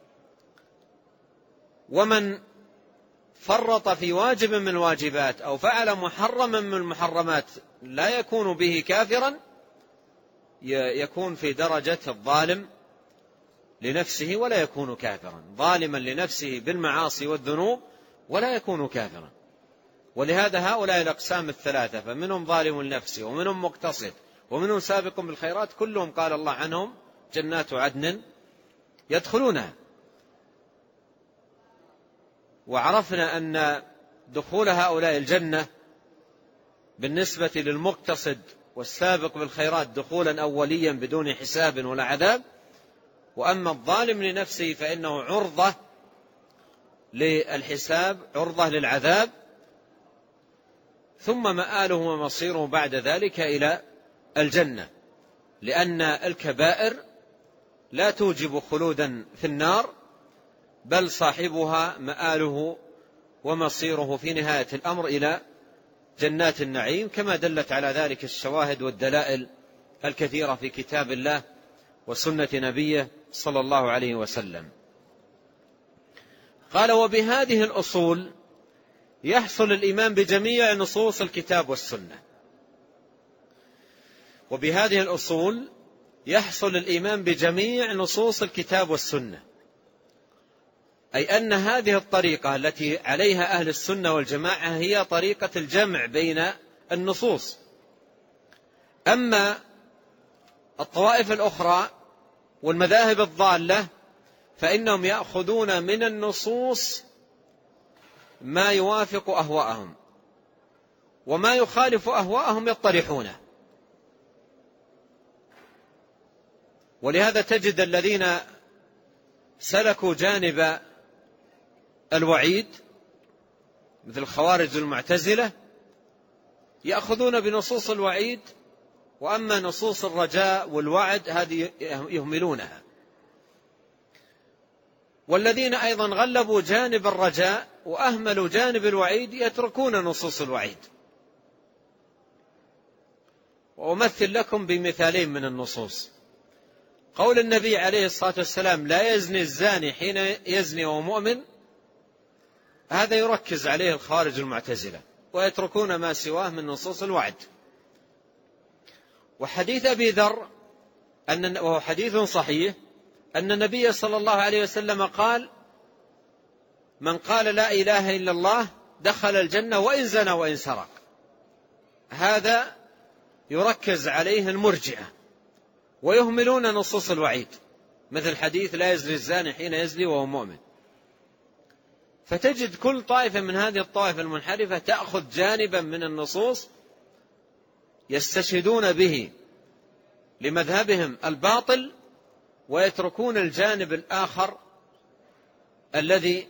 Speaker 2: ومن فرط في واجب من الواجبات أو فعل محرما من المحرمات لا يكون به كافرا، يكون في درجة الظالم لنفسه ولا يكون كافرا، ظالما لنفسه بالمعاصي والذنوب ولا يكون كافرا. ولهذا هؤلاء الأقسام الثلاثة، فمنهم ظالم لنفسه ومنهم مقتصد ومنهم سابق بالخيرات، كلهم قال الله عنهم جنات عدن يدخلونها. وعرفنا أن دخول هؤلاء الجنة بالنسبة للمقتصد والسابق بالخيرات دخولا أوليا بدون حساب ولا عذاب، وأما الظالم لنفسه فإنه عرضة للحساب، عرضة للعذاب، ثم مآله ومصيره بعد ذلك إلى الجنة، لأن الكبائر لا توجب خلودا في النار، بل صاحبها مآله ومصيره في نهاية الأمر إلى جنات النعيم، كما دلت على ذلك الشواهد والدلائل الكثيرة في كتاب الله وسنة نبيه صلى الله عليه وسلم. قال: وبهذه الأصول يحصل الإيمان بجميع نصوص الكتاب والسنة. وبهذه الأصول يحصل الإيمان بجميع نصوص الكتاب والسنة، أي أن هذه الطريقة التي عليها أهل السنة والجماعة هي طريقة الجمع بين النصوص. أما الطوائف الأخرى والمذاهب الضالة فإنهم يأخذون من النصوص ما يوافق أهواءهم، وما يخالف أهواءهم يطرحونه. ولهذا تجد الذين سلكوا جانب الوعيد مثل الخوارج المعتزلة يأخذون بنصوص الوعيد، وأما نصوص الرجاء والوعد هذه يهملونها. والذين أيضا غلبوا جانب الرجاء وأهملوا جانب الوعيد يتركون نصوص الوعيد. وأمثل لكم بمثالين من النصوص. قول النبي عليه الصلاة والسلام: لا يزني الزاني حين يزني وهو مؤمن، هذا يركز عليه الخوارج المعتزلة ويتركون ما سواه من نصوص الوعد. وحديث أبي ذر وهو حديث صحيح أن النبي صلى الله عليه وسلم قال: من قال لا إله إلا الله دخل الجنة وإن زنى وإن سرق. هذا يركز عليه المرجئة ويهملون نصوص الوعيد، مثل حديث لا يزني الزاني حين يزني وهو مؤمن. فتجد كل طائفة من هذه الطائفة المنحرفة تأخذ جانبا من النصوص يستشهدون به لمذهبهم الباطل، ويتركون الجانب الآخر الذي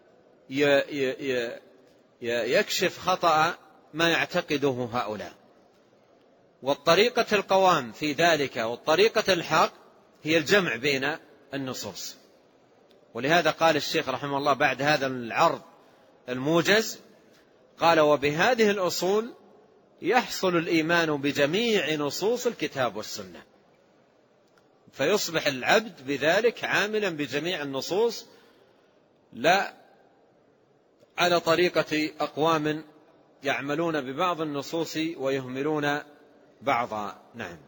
Speaker 2: يكشف خطأ ما يعتقده هؤلاء. والطريقة القوام في ذلك والطريقة الحق هي الجمع بين النصوص. ولهذا قال الشيخ رحمه الله بعد هذا العرض الموجز، قال: وبهذه الأصول يحصل الإيمان بجميع نصوص الكتاب والسنة. فيصبح العبد بذلك عاملا بجميع النصوص، لا على طريقة أقوام يعملون ببعض النصوص ويهملون بعضها. نعم.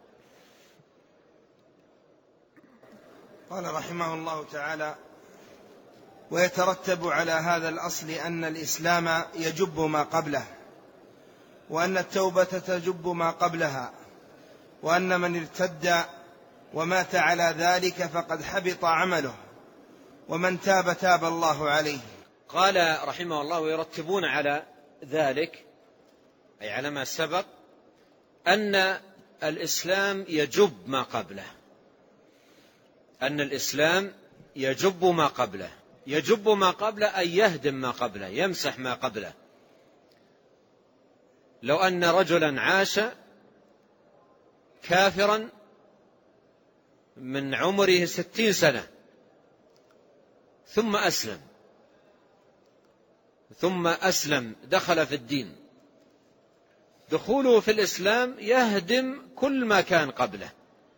Speaker 1: قال رحمه الله تعالى: ويترتب على هذا الأصل أن الإسلام يجب ما قبله، وأن التوبة تجب ما قبلها، وأن من ارتد ومات على ذلك فقد حبط عمله، ومن تاب تاب الله عليه.
Speaker 2: قال رحمه الله: ويرتبون على ذلك أي على ما سبق أن الإسلام يجب ما قبله، أن الإسلام يجب ما قبله. يجب ما قبله أي يهدم ما قبله، يمسح ما قبله. لو أن رجلا عاش كافرا من عمره 60 سنة ثم أسلم دخل في الدين، دخوله في الإسلام يهدم كل ما كان قبله.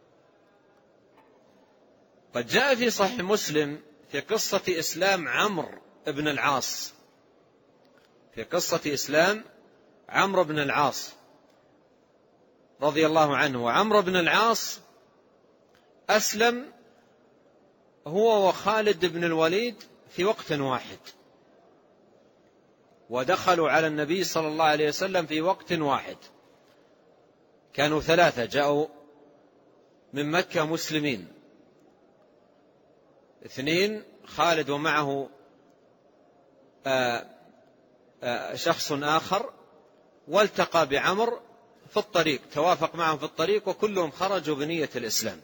Speaker 2: قد جاء في صحيح مسلم في قصة إسلام عمرو بن العاص، في قصة إسلام عمرو بن العاص رضي الله عنه. وعمرو بن العاص أسلم هو وخالد بن الوليد في وقت واحد، ودخلوا على النبي صلى الله عليه وسلم في وقت واحد. كانوا 3 جاءوا من مكة مسلمين، 2 خالد ومعه شخص آخر، والتقى بعمر في الطريق، توافق معهم في الطريق، وكلهم خرجوا بنية الإسلام.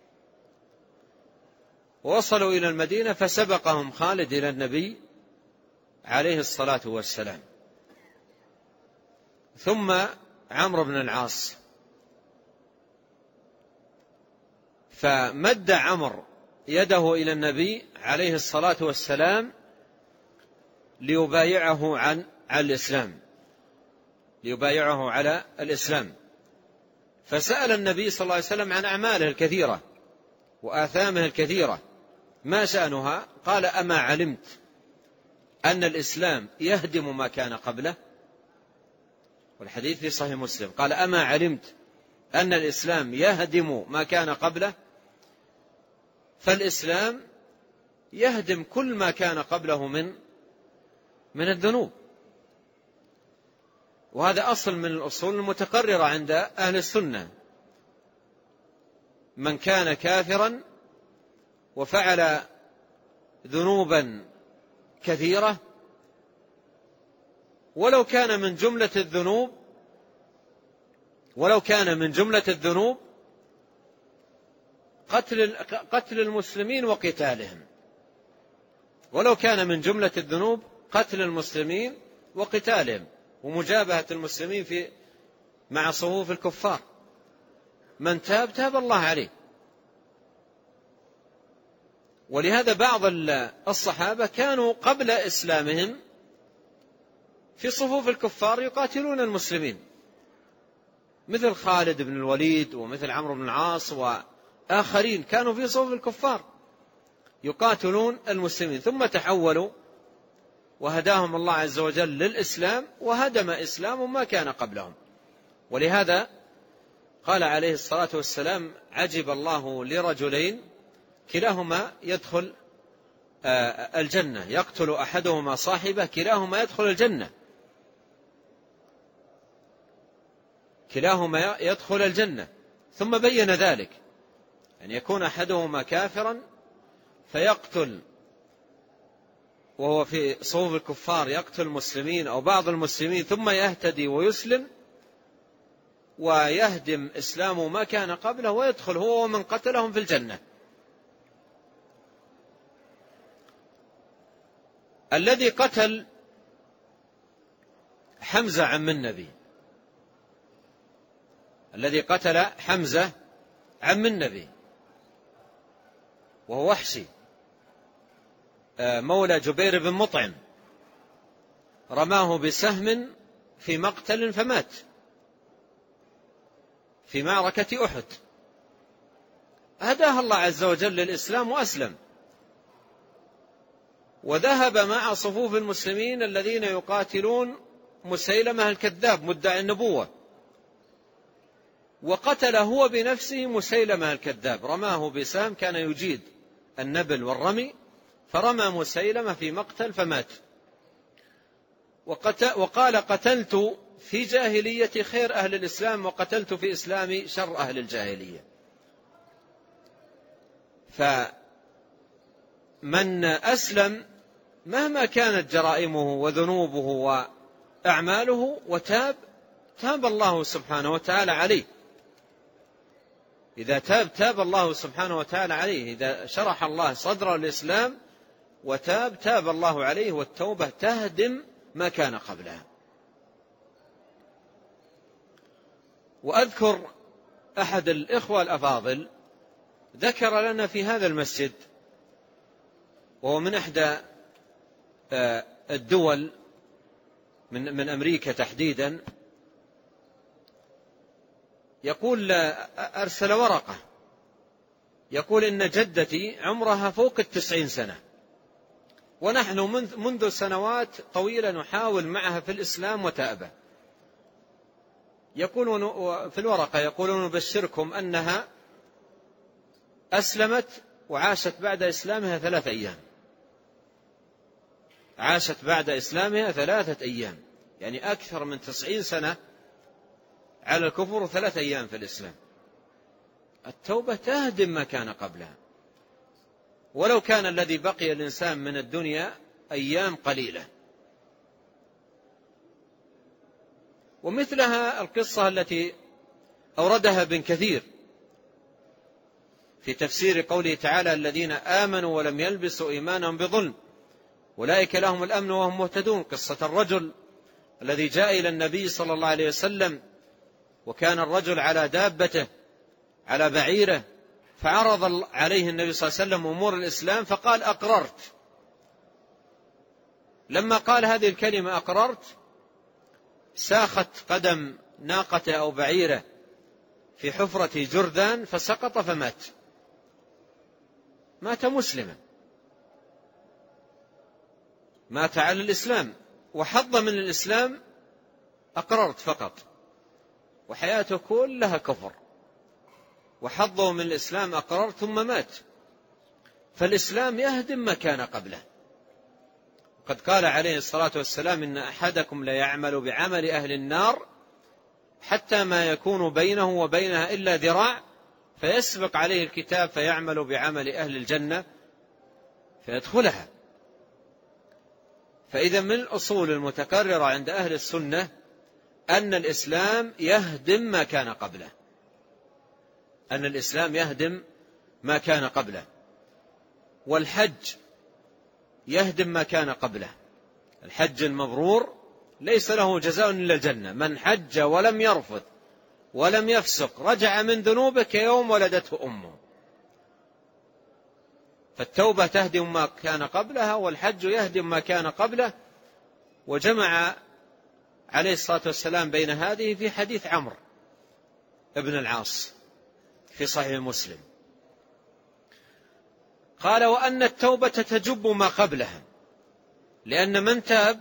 Speaker 2: ووصلوا إلى المدينة فسبقهم خالد إلى النبي عليه الصلاة والسلام. ثم عمرو بن العاص، فمد عمرو يده إلى النبي عليه الصلاة والسلام ليبايعه على الإسلام، فسأل النبي صلى الله عليه وسلم عن أعماله الكثيرة وآثامه الكثيرة، ما شأنها؟ قال: أما علمت أن الإسلام يهدم ما كان قبله؟ والحديث في صحيح مسلم. قال: أما علمت أن الإسلام يهدم ما كان قبله؟ فالإسلام يهدم كل ما كان قبله من الذنوب. وهذا أصل من الأصول المتقررة عند أهل السنة. من كان كافرا وفعل ذنوبا كثيرة ولو كان من جملة الذنوب قتل المسلمين وقتالهم، ولو كان من جملة الذنوب قتل المسلمين وقتالهم ومجابهة المسلمين مع صفوف الكفار. من تاب تاب الله عليه. ولهذا بعض الصحابة كانوا قبل إسلامهم في صفوف الكفار يقاتلون المسلمين، مثل خالد بن الوليد ومثل عمرو بن العاص وآخرين كانوا في صفوف الكفار يقاتلون المسلمين، ثم تحولوا وهداهم الله عز وجل للإسلام وهدم إسلام ما كان قبلهم. ولهذا قال عليه الصلاة والسلام: عجب الله لرجلين كلاهما يدخل الجنة، يقتل أحدهما صاحبه كلاهما يدخل الجنة، كلاهما يدخل الجنة. ثم بين ذلك أن يكون أحدهما كافرا فيقتل وهو في صفوف الكفار يقتل المسلمين أو بعض المسلمين ثم يهتدي ويسلم ويهدم إسلامه ما كان قبله ويدخل هو ومن قتلهم في الجنة. الذي قتل حمزة عم النبي، الذي قتل حمزة عم النبي وهو وحشي مولى جبير بن مطعم، رماه بسهم في مقتل فمات في معركة أحد، هداه الله عز وجل للإسلام وأسلم، وذهب مع صفوف المسلمين الذين يقاتلون مسيلمة الكذاب مدعي النبوة، وقتل هو بنفسه مسيلمة الكذاب، رماه بسهم كان يجيد النبل والرمي، فرمى مسيلمة في مقتل فمات، وقال: قتلت في جاهلية خير أهل الإسلام وقتلت في إسلامي شر أهل الجاهلية. فمن أسلم مهما كانت جرائمه وذنوبه وأعماله وتاب، تاب الله سبحانه وتعالى عليه. إذا تاب الله سبحانه وتعالى عليه. إذا شرح الله صدر الإسلام وتاب الله عليه، والتوبة تهدم ما كان قبلها. وأذكر أحد الإخوة الأفاضل ذكر لنا في هذا المسجد، وهو من إحدى الدول من أمريكا تحديدا، يقول: أرسل ورقة يقول إن جدتي عمرها فوق 90 سنة، ونحن منذ سنوات طويلة نحاول معها في الإسلام وتأبى. يقولون في الورقة، يقولون: نبشركم أنها أسلمت وعاشت بعد إسلامها 3 أيام، عاشت بعد إسلامها 3 أيام، يعني أكثر من 90 سنة على الكفر 3 أيام في الإسلام. التوبة تهدم ما كان قبلها، ولو كان الذي بقي الإنسان من الدنيا أيام قليلة. ومثلها القصة التي أوردها ابن كثير في تفسير قوله تعالى: الذين آمنوا ولم يلبسوا إيمانهم بظلم أولئك لهم الأمن وهم مهتدون. قصة الرجل الذي جاء إلى النبي صلى الله عليه وسلم، وكان الرجل على دابته على بعيره، فعرض عليه النبي صلى الله عليه وسلم أمور الإسلام فقال: أقررت. لما قال هذه الكلمة أقررت، ساخت قدم ناقته أو بعيره في حفرة جرذان فسقط فمات، مات مسلما، مات على الإسلام، وحظ من الإسلام أقررت فقط، وحياته كلها كفر، وحظه من الإسلام أقررت ثم مات. فالإسلام يهدم ما كان قبله. قد قال عليه الصلاة والسلام: إن أحدكم لا يعمل بعمل أهل النار حتى ما يكون بينه وبينها إلا ذراع، فيسبق عليه الكتاب فيعمل بعمل أهل الجنة فيدخلها. فإذا من الأصول المتكررة عند أهل السنة أن الإسلام يهدم ما كان قبله، أن الإسلام يهدم ما كان قبله، والحج يهدم ما كان قبله. الحج المبرور ليس له جزاء إلا الجنة. من حج ولم يرفث ولم يفسق رجع من ذنوبه كيوم ولدته أمه. فالتوبة تهدم ما كان قبلها، والحج يهدم ما كان قبله. وجمع عليه الصلاة والسلام بين هذه في حديث عمرو بن العاص في صحيح مسلم، قال: وأن التوبة تجب ما قبلها، لأن من تاب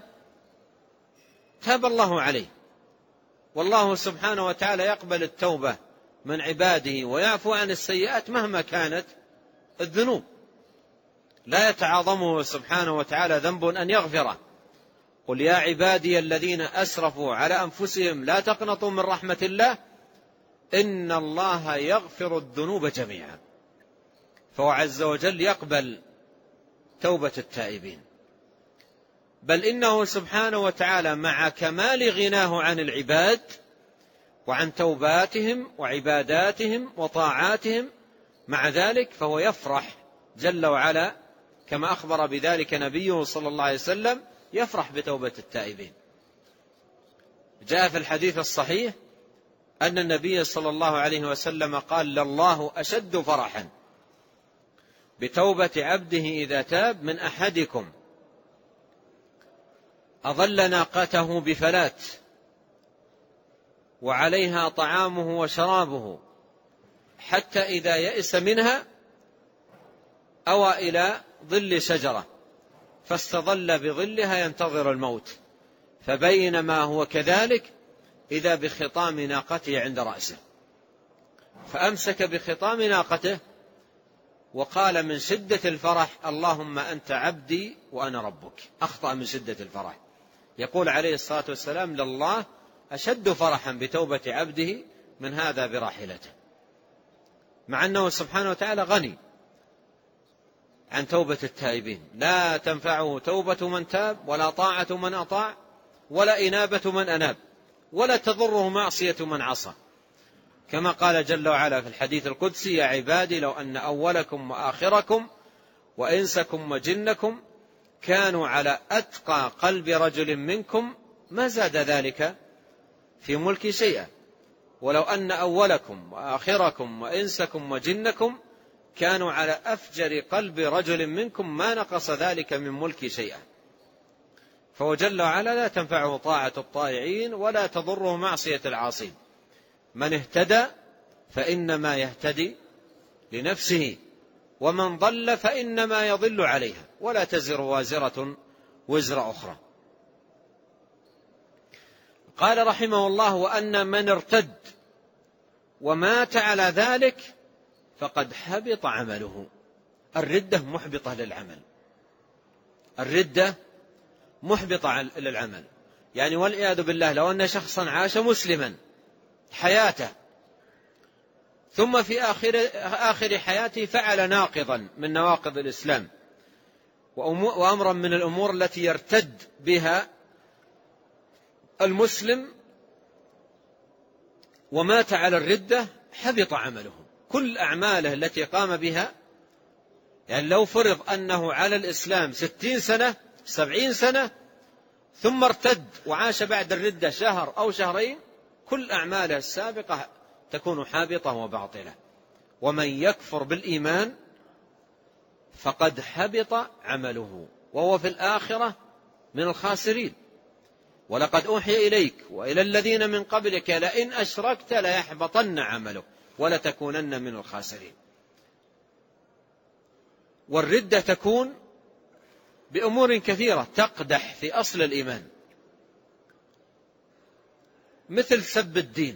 Speaker 2: الله عليه، والله سبحانه وتعالى يقبل التوبة من عباده ويعفو عن السيئات مهما كانت الذنوب، لا يتعاظمه سبحانه وتعالى ذنب أن يغفره. قل يا عبادي الذين أسرفوا على أنفسهم لا تقنطوا من رحمة الله إن الله يغفر الذنوب جميعا. فهو عز وجل يقبل توبة التائبين، بل إنه سبحانه وتعالى مع كمال غناه عن العباد وعن توباتهم وعباداتهم وطاعاتهم، مع ذلك فهو يفرح جل وعلا كما أخبر بذلك نبيه صلى الله عليه وسلم، يفرح بتوبة التائبين. جاء في الحديث الصحيح أن النبي صلى الله عليه وسلم قال: لله أشد فرحا بتوبة عبده إذا تاب من أحدكم أظل ناقته بفلات وعليها طعامه وشرابه حتى إذا يئس منها أوى إلى ظل شجرة فاستظل بظلها ينتظر الموت، فبينما هو كذلك إذا بخطام ناقته عند رأسه، فأمسك بخطام ناقته وقال من شدة الفرح: اللهم أنت عبدي وأنا ربك. أخطأ من شدة الفرح. يقول عليه الصلاة والسلام: لله أشد فرحا بتوبة عبده من هذا براحلته، مع أنه سبحانه وتعالى غني عن توبة التائبين. لا تنفعه توبة من تاب ولا طاعة من أطاع ولا إنابة من أناب ولا تضره معصية من عصى، كما قال جل وعلا في الحديث القدسي: يا عبادي لو أن أولكم وآخركم وإنسكم وجنكم كانوا على أتقى قلب رجل منكم ما زاد ذلك في ملكي شيئا، ولو أن أولكم وآخركم وإنسكم وجنكم كانوا على أفجر قلب رجل منكم ما نقص ذلك من ملكي شيئا. فهو جل وعلا لا تنفعه طاعة الطائعين ولا تضره معصية العاصين. من اهتدى فإنما يهتدي لنفسه ومن ضل فإنما يضل عليها ولا تزر وازرة وزر أخرى. قال رحمه الله: وأن من ارتد ومات على ذلك فقد حبط عمله. الردة محبطة للعمل، الردة محبطة للعمل. يعني والعياذ بالله لو أن شخصا عاش مسلما حياته ثم في آخر حياته فعل ناقضا من نواقض الإسلام وأمرا من الأمور التي يرتد بها المسلم ومات على الردة، حبط عمله. كل أعماله التي قام بها، يعني لو فرض أنه على الإسلام 60 سنة 70 سنة ثم ارتد وعاش بعد الردة شهر أو شهرين، كل أعماله السابقة تكون حابطة وباطلة. ومن يكفر بالإيمان فقد حبط عمله وهو في الآخرة من الخاسرين. ولقد أوحي إليك وإلى الذين من قبلك لئن أشركت ليحبطن عملك ولتكونن من الخاسرين. والردة تكون بأمور كثيرة تقدح في أصل الإيمان، مثل سب الدين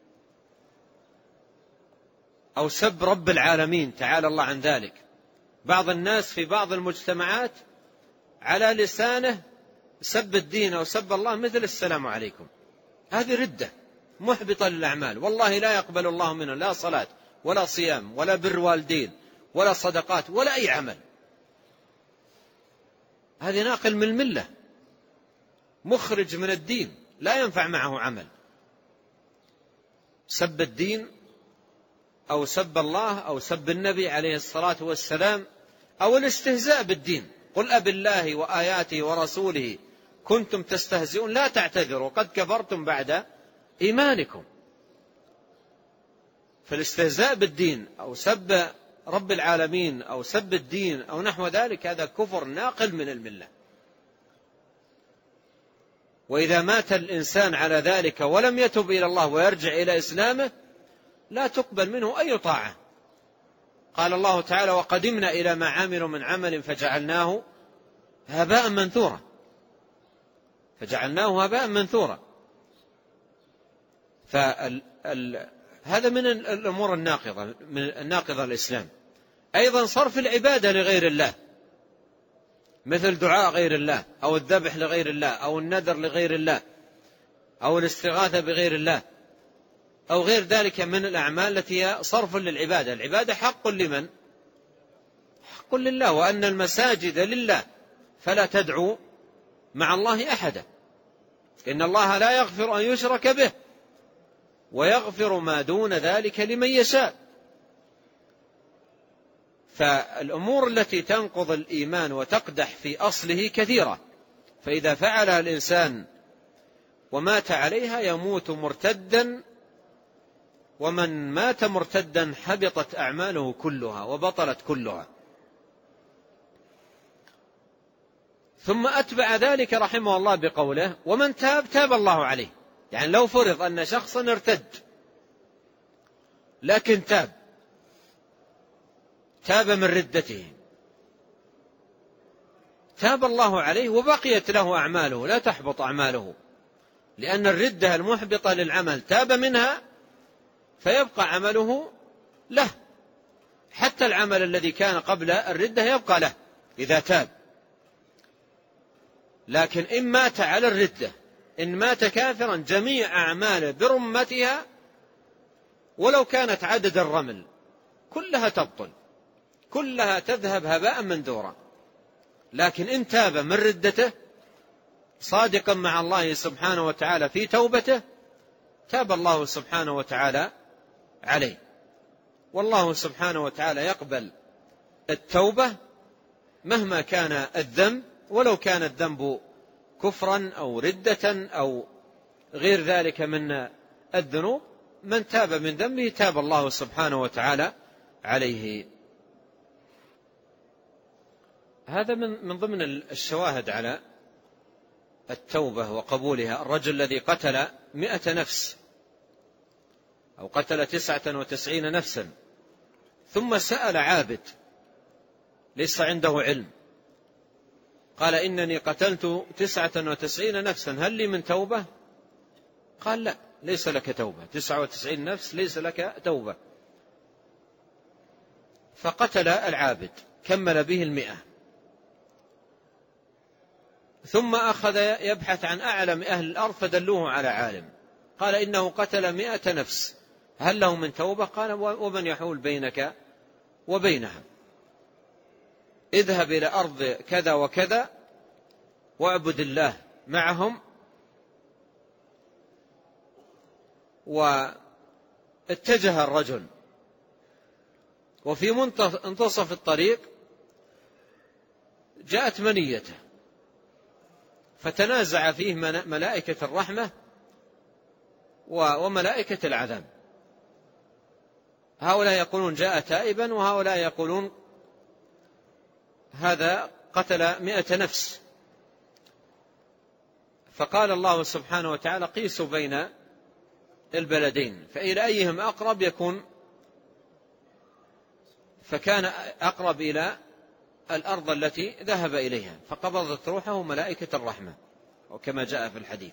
Speaker 2: أو سب رب العالمين تعالى الله عن ذلك. بعض الناس في بعض المجتمعات على لسانه سب الدين أو سب الله مثل السلام عليكم. هذه ردة محبطة للأعمال، والله لا يقبل الله منه لا صلاة ولا صيام ولا بر والدين ولا صدقات ولا أي عمل. هذه ناقل من الملة، مخرج من الدين، لا ينفع معه عمل. سب الدين أو سب الله أو سب النبي عليه الصلاة والسلام أو الاستهزاء بالدين. قل أب الله وآياته ورسوله كنتم تستهزئون لا تعتذروا قد كفرتم بعد إيمانكم. فالاستهزاء بالدين أو سب رب العالمين أو سب الدين أو نحو ذلك هذا كفر ناقل من الملة. وإذا مات الإنسان على ذلك ولم يتب إلى الله ويرجع إلى إسلامه لا تقبل منه أي طاعة. قال الله تعالى وقدمنا إلى ما عملوا من عمل فجعلناه هباء منثورا. هذا من الأمور الناقضة الإسلام. أيضا صرف العبادة لغير الله مثل دعاء غير الله أو الذبح لغير الله أو النذر لغير الله أو الاستغاثة بغير الله أو غير ذلك من الأعمال التي هي صرف للعبادة. العبادة حق لمن؟ حق لله، وأن المساجد لله فلا تدعوا مع الله أحدا. إن الله لا يغفر أن يشرك به ويغفر ما دون ذلك لمن يشاء. فالأمور التي تنقض الإيمان وتقدح في أصله كثيرة، فإذا فعلها الإنسان ومات عليها يموت مرتدا، ومن مات مرتدا حبطت أعماله كلها وبطلت كلها. ثم أتبع ذلك رحمه الله بقوله ومن تاب الله عليه. يعني لو فرض أن شخصا ارتد لكن تاب من ردته، تاب الله عليه وبقيت له أعماله لا تحبط أعماله، لأن الردة المحبطة للعمل تاب منها فيبقى عمله له، حتى العمل الذي كان قبل الردة يبقى له إذا تاب. لكن إن مات على الردة، إن مات كافرا، جميع أعماله برمتها ولو كانت عدد الرمل كلها تبطل، كلها تذهب هباء منثورا. لكن إن تاب من ردته صادقا مع الله سبحانه وتعالى في توبته تاب الله سبحانه وتعالى عليه. والله سبحانه وتعالى يقبل التوبة مهما كان الذنب، ولو كان الذنب كفرا أو ردة أو غير ذلك من الذنوب. من تاب من ذنبه تاب الله سبحانه وتعالى عليه. هذا من ضمن الشواهد على التوبة وقبولها. الرجل الذي قتل 100 نفس أو قتل 99 نفسا ثم سأل عابد ليس عنده علم، قال إنني قتلت 99 نفسا هل لي من توبة؟ قال لا، ليس لك توبة، 99 نفس ليس لك توبة. فقتل العابد كمل به 100، ثم أخذ يبحث عن أعلم أهل الأرض فدلوه على عالم، قال إنه قتل 100 نفس هل له من توبة؟ قال ومن يحول بينك وبينها؟ اذهب إلى أرض كذا وكذا واعبد الله معهم. واتجه الرجل، وفي منتصف الطريق جاءت منيته فتنازع فيه ملائكة الرحمة وملائكة العذاب. هؤلاء يقولون جاء تائبا، وهؤلاء يقولون هذا قتل 100 نفس. فقال الله سبحانه وتعالى قيسوا بين البلدين فإلى أيهم أقرب يكون، فكان أقرب إلى الأرض التي ذهب إليها فقبضت روحه ملائكة الرحمة وكما جاء في الحديث.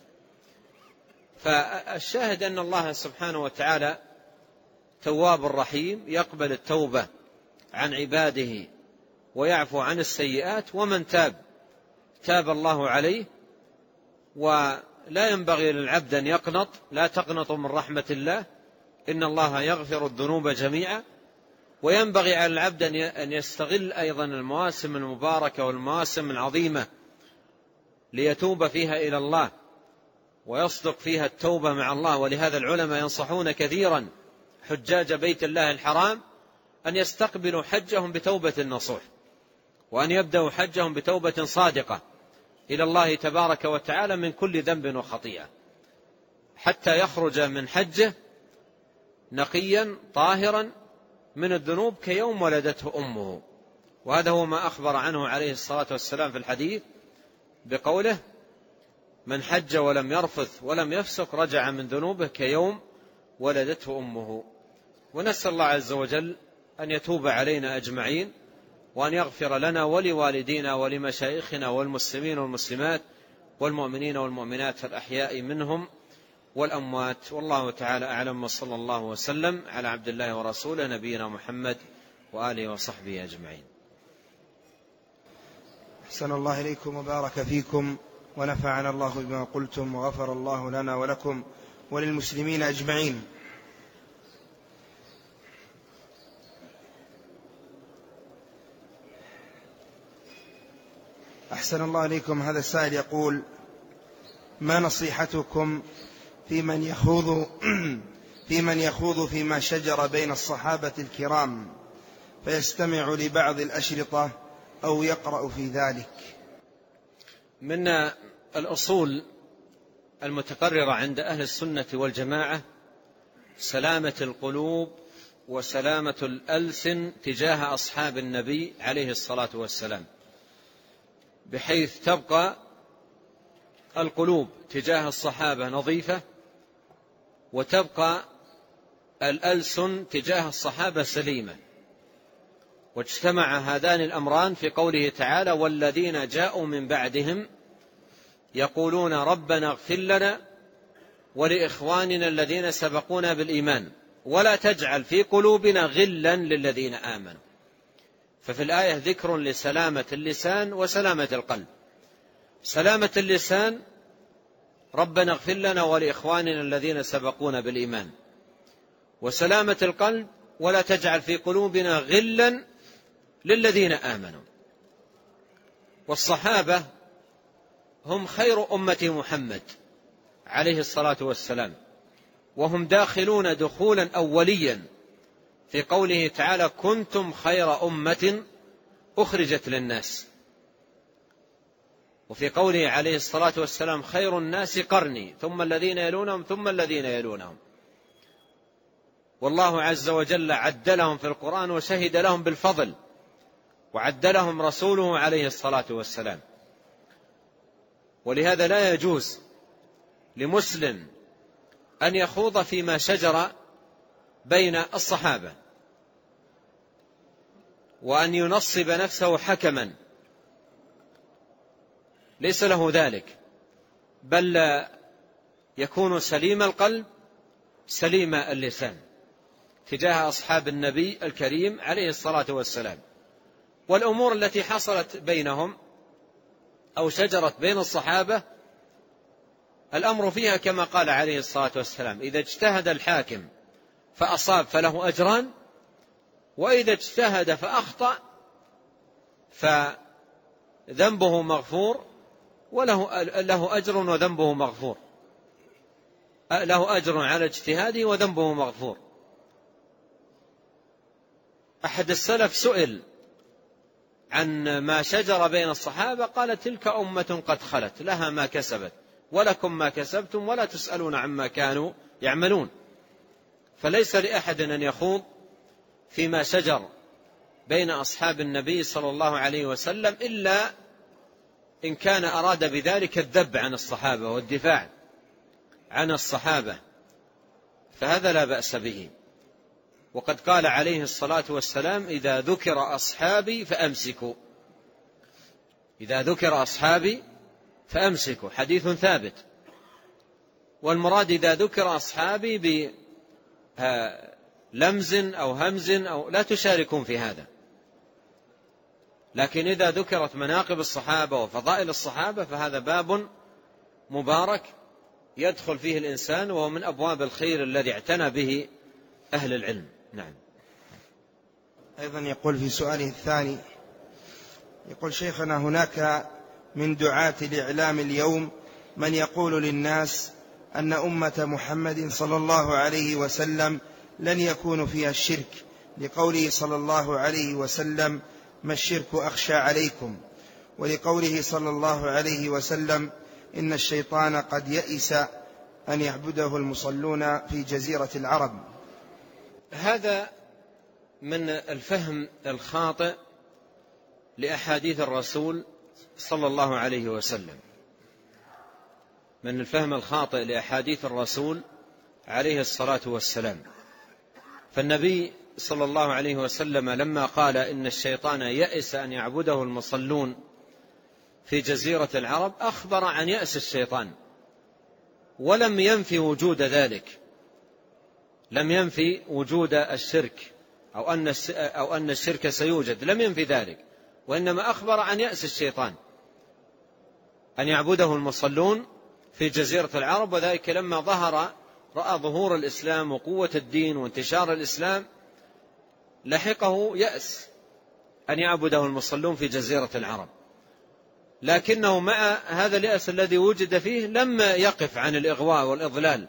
Speaker 2: فالشاهد أن الله سبحانه وتعالى تواب رحيم يقبل التوبة عن عباده ويعفو عن السيئات. ومن تاب الله عليه. ولا ينبغي للعبد أن يقنط، لا تقنطوا من رحمة الله إن الله يغفر الذنوب جميعا. وينبغي على العبد أن يستغل أيضا المواسم المباركة والمواسم العظيمة ليتوب فيها إلى الله ويصدق فيها التوبة مع الله. ولهذا العلماء ينصحون كثيرا حجاج بيت الله الحرام أن يستقبلوا حجهم بتوبة نصوح، وأن يبدأوا حجهم بتوبة صادقة إلى الله تبارك وتعالى من كل ذنب وخطيئة، حتى يخرج من حجه نقيا طاهرا من الذنوب كيوم ولدته أمه. وهذا هو ما أخبر عنه عليه الصلاة والسلام في الحديث بقوله: من حج ولم يرفث ولم يفسق رجع من ذنوبه كيوم ولدته أمه. ونسأل الله عز وجل أن يتوب علينا أجمعين، وأن يغفر لنا ولوالدينا ولمشايخنا والمسلمين والمسلمات والمؤمنين والمؤمنات الأحياء منهم والأموات. والله تعالى أعلم، وصلى الله وسلم على عبد الله ورسوله نبينا محمد وآله وصحبه أجمعين.
Speaker 1: أحسن الله إليكم وبارك فيكم، ونفعنا الله بما قلتم، وغفر الله لنا ولكم وللمسلمين أجمعين. أحسن الله إليكم. هذا السائل يقول: ما نصيحتكم في من يخوض فيما شجر بين الصحابة الكرام فيستمع لبعض الأشرطة أو يقرأ في ذلك؟
Speaker 2: من الأصول المتقررة عند أهل السنة والجماعة سلامة القلوب وسلامة الألسن تجاه أصحاب النبي عليه الصلاة والسلام، بحيث تبقى القلوب تجاه الصحابة نظيفة، وتبقى الألسن تجاه الصحابة سليمة. واجتمع هذان الأمران في قوله تعالى: والذين جاءوا من بعدهم يقولون ربنا اغفر لنا ولإخواننا الذين سبقونا بالإيمان ولا تجعل في قلوبنا غلا للذين آمنوا. ففي الآية ذكر لسلامة اللسان وسلامة القلب. سلامة اللسان: ربنا اغفر لنا ولإخواننا الذين سبقونا بالإيمان. وسلامة القلب: ولا تجعل في قلوبنا غلا للذين آمنوا. والصحابة هم خير أمة محمد عليه الصلاة والسلام، وهم داخلون دخولا أوليا في قوله تعالى: كنتم خير أمة أخرجت للناس. وفي قوله عليه الصلاة والسلام: خير الناس قرني ثم الذين يلونهم ثم الذين يلونهم. والله عز وجل عدلهم في القرآن وشهد لهم بالفضل، وعدلهم رسوله عليه الصلاة والسلام. ولهذا لا يجوز لمسلم أن يخوض فيما شجر بين الصحابة وأن ينصب نفسه حكما، ليس له ذلك، بل يكون سليم القلب سليم اللسان تجاه أصحاب النبي الكريم عليه الصلاة والسلام. والأمور التي حصلت بينهم أو شجرت بين الصحابة الأمر فيها كما قال عليه الصلاة والسلام: إذا اجتهد الحاكم فأصاب فله أجران، وإذا اجتهد فأخطأ فذنبه مغفور وله أجر وذنبه مغفور، له أجر على اجتهاده وذنبه مغفور. أحد السلف سئل عن ما شجر بين الصحابة قال: تلك أمة قد خلت لها ما كسبت ولكم ما كسبتم ولا تسألون عما كانوا يعملون. فليس لأحد أن يخوض فيما شجر بين أصحاب النبي صلى الله عليه وسلم إلا إن كان أراد بذلك الذب عن الصحابة والدفاع عن الصحابة، فهذا لا بأس به. وقد قال عليه الصلاة والسلام: إذا ذكر أصحابي فأمسكوا، إذا ذكر أصحابي فأمسكوا، حديث ثابت. والمراد إذا ذكر أصحابي بلمز أو همز أو لا تشاركون في هذا، لكن إذا ذكرت مناقب الصحابة وفضائل الصحابة فهذا باب مبارك يدخل فيه الإنسان، وهو من أبواب الخير الذي اعتنى به أهل العلم. نعم.
Speaker 1: أيضا يقول في سؤاله الثاني، يقول: شيخنا، هناك من دعاة الإعلام اليوم من يقول للناس أن أمة محمد صلى الله عليه وسلم لن يكون فيها الشرك، لقوله صلى الله عليه وسلم: ما الشرك أخشى عليكم، ولقوله صلى الله عليه وسلم: إن الشيطان قد يئس أن يعبده المصلون في جزيرة العرب.
Speaker 2: هذا من الفهم الخاطئ لأحاديث الرسول صلى الله عليه وسلم، من الفهم الخاطئ لأحاديث الرسول عليه الصلاة والسلام. فالنبي صلى الله عليه وسلم لما قال إن الشيطان يئس أن يعبده المصلون في جزيرة العرب أخبر عن يأس الشيطان، ولم ينفي وجود ذلك، لم ينفي وجود الشرك أو أن الشرك سيوجد، لم ينفي ذلك، وإنما أخبر عن يأس الشيطان أن يعبده المصلون في جزيرة العرب. وذلك لما رأى ظهور الإسلام وقوة الدين وانتشار الإسلام لحقه يأس أن يعبده المصلون في جزيرة العرب، لكنه مع هذا اليأس الذي وجد فيه لم يقف عن الإغواء والإضلال،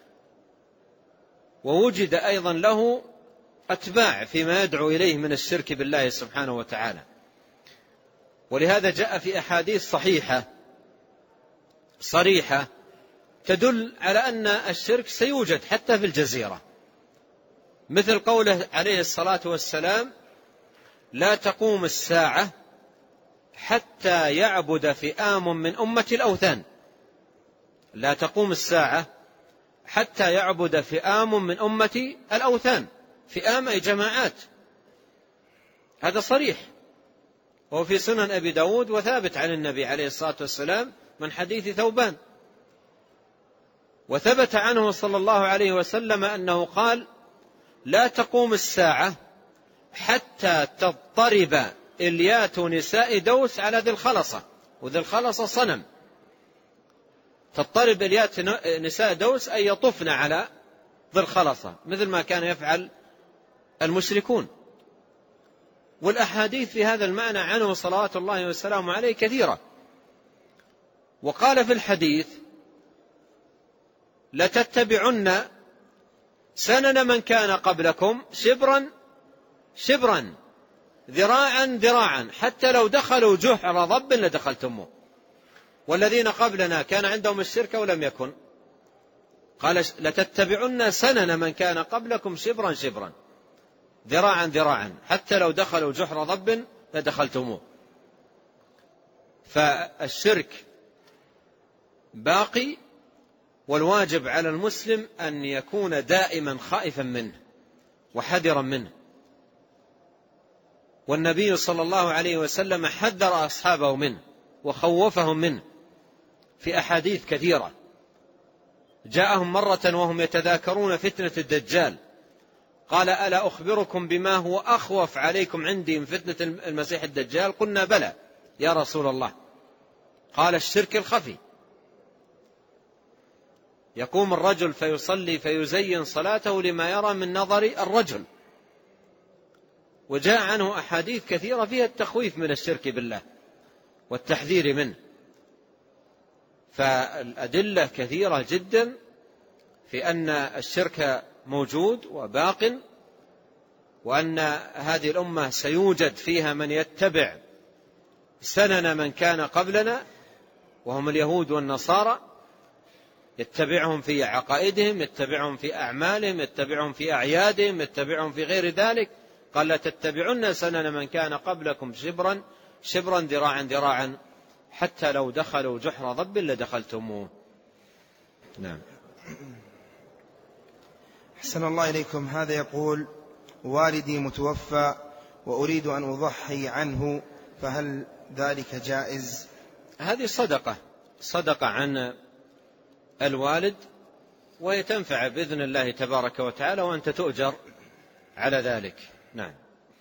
Speaker 2: ووجد أيضا له أتباع فيما يدعو إليه من الشرك بالله سبحانه وتعالى. ولهذا جاء في أحاديث صحيحة صريحة تدل على أن الشرك سيوجد حتى في الجزيرة، مثل قوله عليه الصلاة والسلام: لا تقوم الساعة حتى يعبد فئام من أمة الأوثان. لا تقوم الساعة حتى يعبد فئام من أمة الأوثان، فئام أي جماعات، هذا صريح، وهو في سنن أبي داود وثابت عن النبي عليه الصلاة والسلام من حديث ثوبان. وثبت عنه صلى الله عليه وسلم أنه قال: لا تقوم الساعة حتى تضطرب إليات نساء دوس على ذي الخلصة، وذي الخلصة صنم، تضطرب إليات نساء دوس أي يطفن على ذي الخلصة مثل ما كان يفعل المشركون. والأحاديث في هذا المعنى عنه صلوات الله وسلامه عليه كثيرة. وقال في الحديث: لتتبعن سنن من كان قبلكم شبرا شبرا ذراعا ذراعا حتى لو دخلوا جحر ضب لدخلتموه. والذين قبلنا كان عندهم الشرك ولم يكن، قال: لتتبعن سنن من كان قبلكم شبرا شبرا ذراعا ذراعا حتى لو دخلوا جحر ضب لدخلتموه. فالشرك باقي، والواجب على المسلم أن يكون دائما خائفا منه وحذرا منه. والنبي صلى الله عليه وسلم حذر أصحابه منه وخوفهم منه في أحاديث كثيرة. جاءهم مرة وهم يتذاكرون فتنة الدجال، قال: ألا أخبركم بما هو أخوف عليكم عندي من فتنة المسيح الدجال؟ قلنا: بلى يا رسول الله. قال: الشرك الخفي، يقوم الرجل فيصلي فيزين صلاته لما يرى من نظر الرجل. وجاء عنه أحاديث كثيرة فيها التخويف من الشرك بالله والتحذير منه. فالأدلة كثيرة جدا في أن الشرك موجود وباق، وأن هذه الأمة سيوجد فيها من يتبع سنن من كان قبلنا وهم اليهود والنصارى، يتبعهم في عقائدهم، يتبعهم في أعمالهم، يتبعهم في أعيادهم، يتبعهم في غير ذلك. قال: لا تتبعن سنن من كان قبلكم شبرا شبرا ذراعا ذراعا حتى لو دخلوا جحر ضب لدخلتموه. نعم.
Speaker 1: أحسن الله إليكم. هذا يقول: والدي متوفى وأريد أن أضحي عنه، فهل ذلك جائز؟
Speaker 2: هذه صدقة عن الوالد، وهي تنفع بإذن الله تبارك وتعالى، وأنت تؤجر على ذلك. نعم.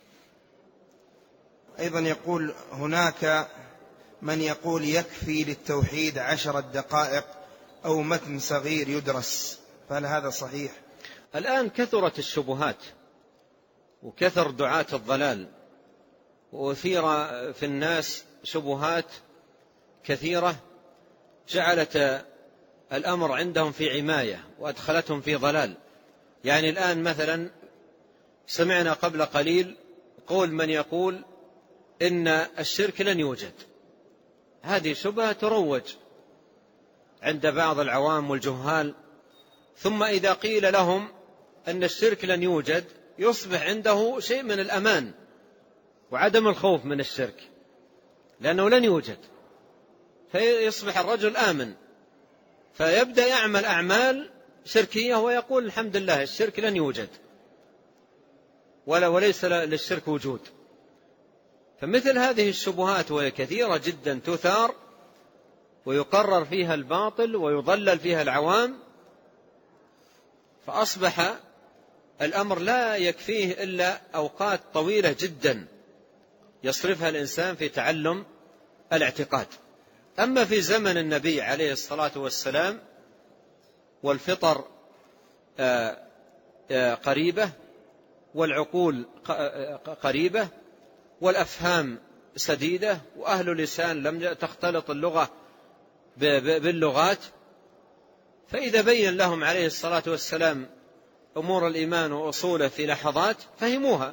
Speaker 1: أيضا يقول: هناك من يقول يكفي للتوحيد 10 دقائق أو متن صغير يدرس، فهل هذا صحيح؟
Speaker 2: الآن كثرت الشبهات وكثر دعاة الضلال، وأثير في الناس شبهات كثيرة جعلت الأمر عندهم في عماية وأدخلتهم في ضلال. يعني الآن مثلا سمعنا قبل قليل قول من يقول إن الشرك لن يوجد. هذه شبهة تروج عند بعض العوام والجهال، ثم إذا قيل لهم أن الشرك لن يوجد يصبح عنده شيء من الأمان وعدم الخوف من الشرك، لأنه لن يوجد، فيصبح الرجل آمن، فيبدأ يعمل أعمال شركية ويقول الحمد لله الشرك لن يوجد وليس للشرك وجود. فمثل هذه الشبهات وهي كثيرة جدا تثار ويقرر فيها الباطل ويضلل فيها العوام، فأصبح الأمر لا يكفيه إلا أوقات طويلة جدا يصرفها الإنسان في تعلم الاعتقاد. أما في زمن النبي عليه الصلاة والسلام والفطر قريبة والعقول قريبة والأفهام سديدة وأهل لسان لم تختلط اللغة باللغات، فإذا بين لهم عليه الصلاة والسلام أمور الإيمان وأصوله في لحظات فهموها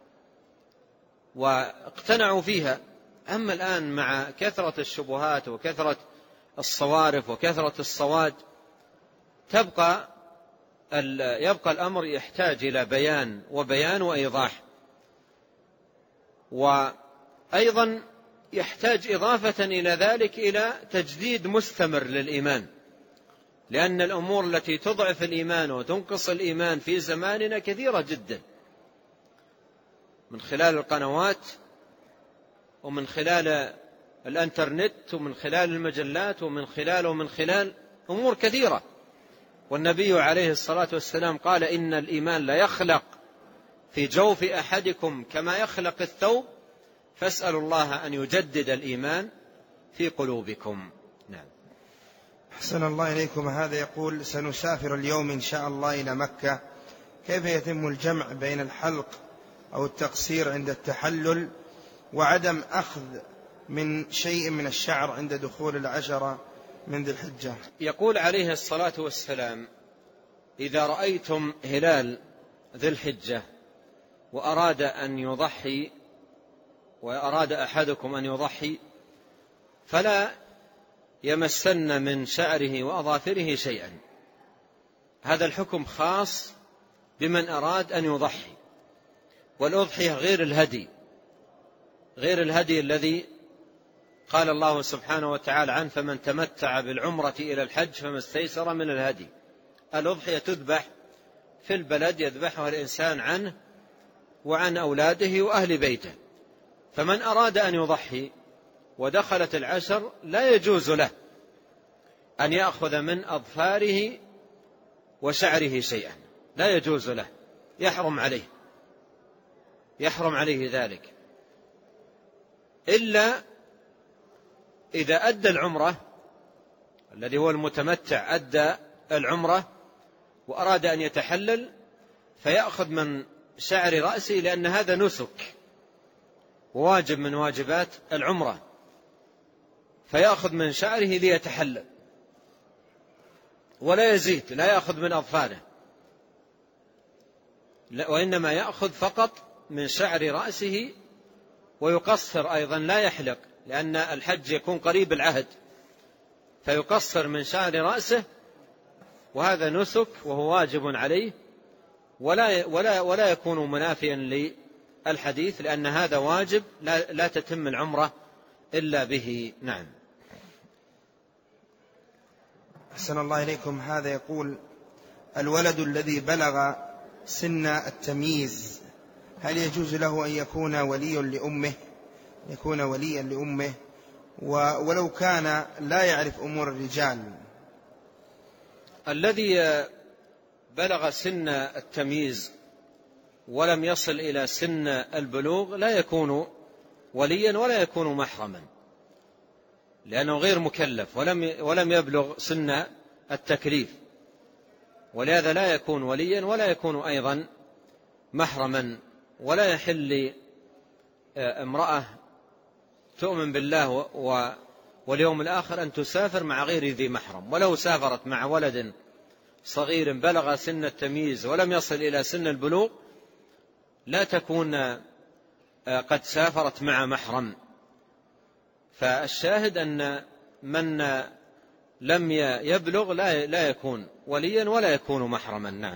Speaker 2: واقتنعوا فيها. أما الآن مع كثرة الشبهات وكثرة الصوارف وكثرة الصواد يبقى الأمر يحتاج إلى بيان وإيضاح، وأيضا يحتاج إضافة إلى ذلك إلى تجديد مستمر للإيمان، لأن الأمور التي تضعف الإيمان وتنقص الإيمان في زماننا كثيرة جدا، من خلال القنوات ومن خلال الانترنت ومن خلال المجلات ومن خلال أمور كثيرة. والنبي عليه الصلاة والسلام قال إن الإيمان لا يخلق في جوف أحدكم كما يخلق الثوب فاسألوا الله أن يجدد الإيمان في قلوبكم. نعم.
Speaker 1: أحسن الله إليكم. هذا يقول سنسافر اليوم إن شاء الله إلى مكة، كيف يتم الجمع بين الحلق أو التقصير عند التحلل وعدم أخذ من شيء من الشعر عند دخول العشرة من ذي الحجة؟
Speaker 2: يقول عليه الصلاة والسلام إذا رأيتم هلال ذي الحجة وأراد أحدكم أن يضحي فلا يمسن من شعره وأظافره شيئا. هذا الحكم خاص بمن أراد أن يضحي، والأضحية غير الهدي الذي قال الله سبحانه وتعالى عنه فمن تمتع بالعمرة إلى الحج فما استيسر من الهدي. الأضحية تذبح في البلد يذبحها الإنسان عنه وعن أولاده وأهل بيته، فمن أراد أن يضحي ودخلت العشر لا يجوز له أن يأخذ من أظفاره وشعره شيئا، لا يجوز له، يحرم عليه ذلك، إلا إذا أدى العمرة، الذي هو المتمتع أدى العمرة وأراد أن يتحلل فيأخذ من شعر رأسه، لأن هذا نسك وواجب من واجبات العمرة، فيأخذ من شعره ليتحلل ولا يزيد، لا يأخذ من أظفاره، وإنما يأخذ فقط من شعر رأسه، ويقصر أيضا لا يحلق، لأن الحج يكون قريب العهد، فيقصر من شعر رأسه، وهذا نسك وهو واجب عليه، ولا يكون منافيا للحديث، لأن هذا واجب لا تتم العمرة إلا به. نعم.
Speaker 1: أحسن الله إليكم. هذا يقول الولد الذي بلغ سن التمييز هل يجوز له أن يكون وليا لأمه ولو كان لا يعرف أمور الرجال؟
Speaker 2: الذي بلغ سن التمييز ولم يصل إلى سن البلوغ لا يكون وليا ولا يكون محرما، لأنه غير مكلف ولم يبلغ سن التكليف، ولهذا لا يكون وليا ولا يكون أيضا محرما. ولا يحل امرأة تؤمن بالله واليوم الآخر أن تسافر مع غير ذي محرم، ولو سافرت مع ولد صغير بلغ سن التمييز ولم يصل إلى سن البلوغ لا تكون قد سافرت مع محرم. فالشاهد أن من لم يبلغ لا يكون وليا ولا يكون محرما. نعم.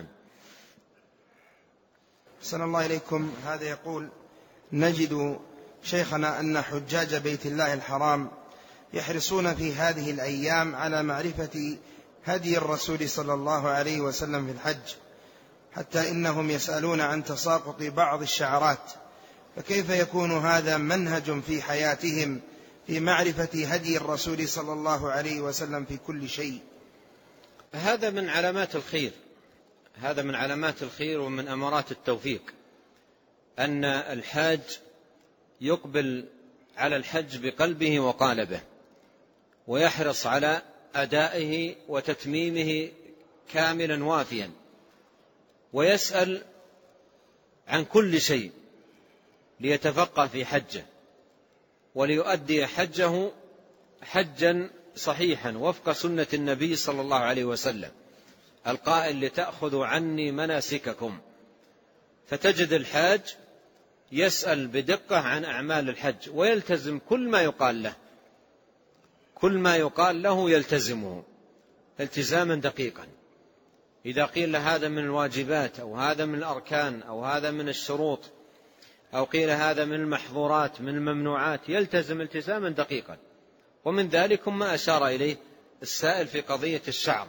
Speaker 1: أحسن الله إليكم. هذا يقول: نجد شيخنا أن حجاج بيت الله الحرام يحرصون في هذه الأيام على معرفة هدي الرسول صلى الله عليه وسلم في الحج، حتى إنهم يسألون عن تساقط بعض الشعرات، فكيف يكون هذا منهج في حياتهم في معرفة هدي الرسول صلى الله عليه وسلم في كل شيء؟
Speaker 2: هذا من علامات الخير، هذا من علامات الخير ومن أمارات التوفيق، أن الحاج يقبل على الحج بقلبه وقالبه، ويحرص على أدائه وتتميمه كاملا وافيا، ويسأل عن كل شيء ليتفقه في حجه وليؤدي حجه حجا صحيحا وفق سنة النبي صلى الله عليه وسلم القائل: لتأخذوا عني مناسككم. فتجد الحاج يسأل بدقة عن أعمال الحج ويلتزم كل ما يقال له، كل ما يقال له يلتزمه التزاما دقيقا. إذا قيل له هذا من الواجبات أو هذا من الأركان أو هذا من الشروط أو قيل هذا من المحظورات من الممنوعات يلتزم التزاما دقيقا. ومن ذلك ما أشار إليه السائل في قضية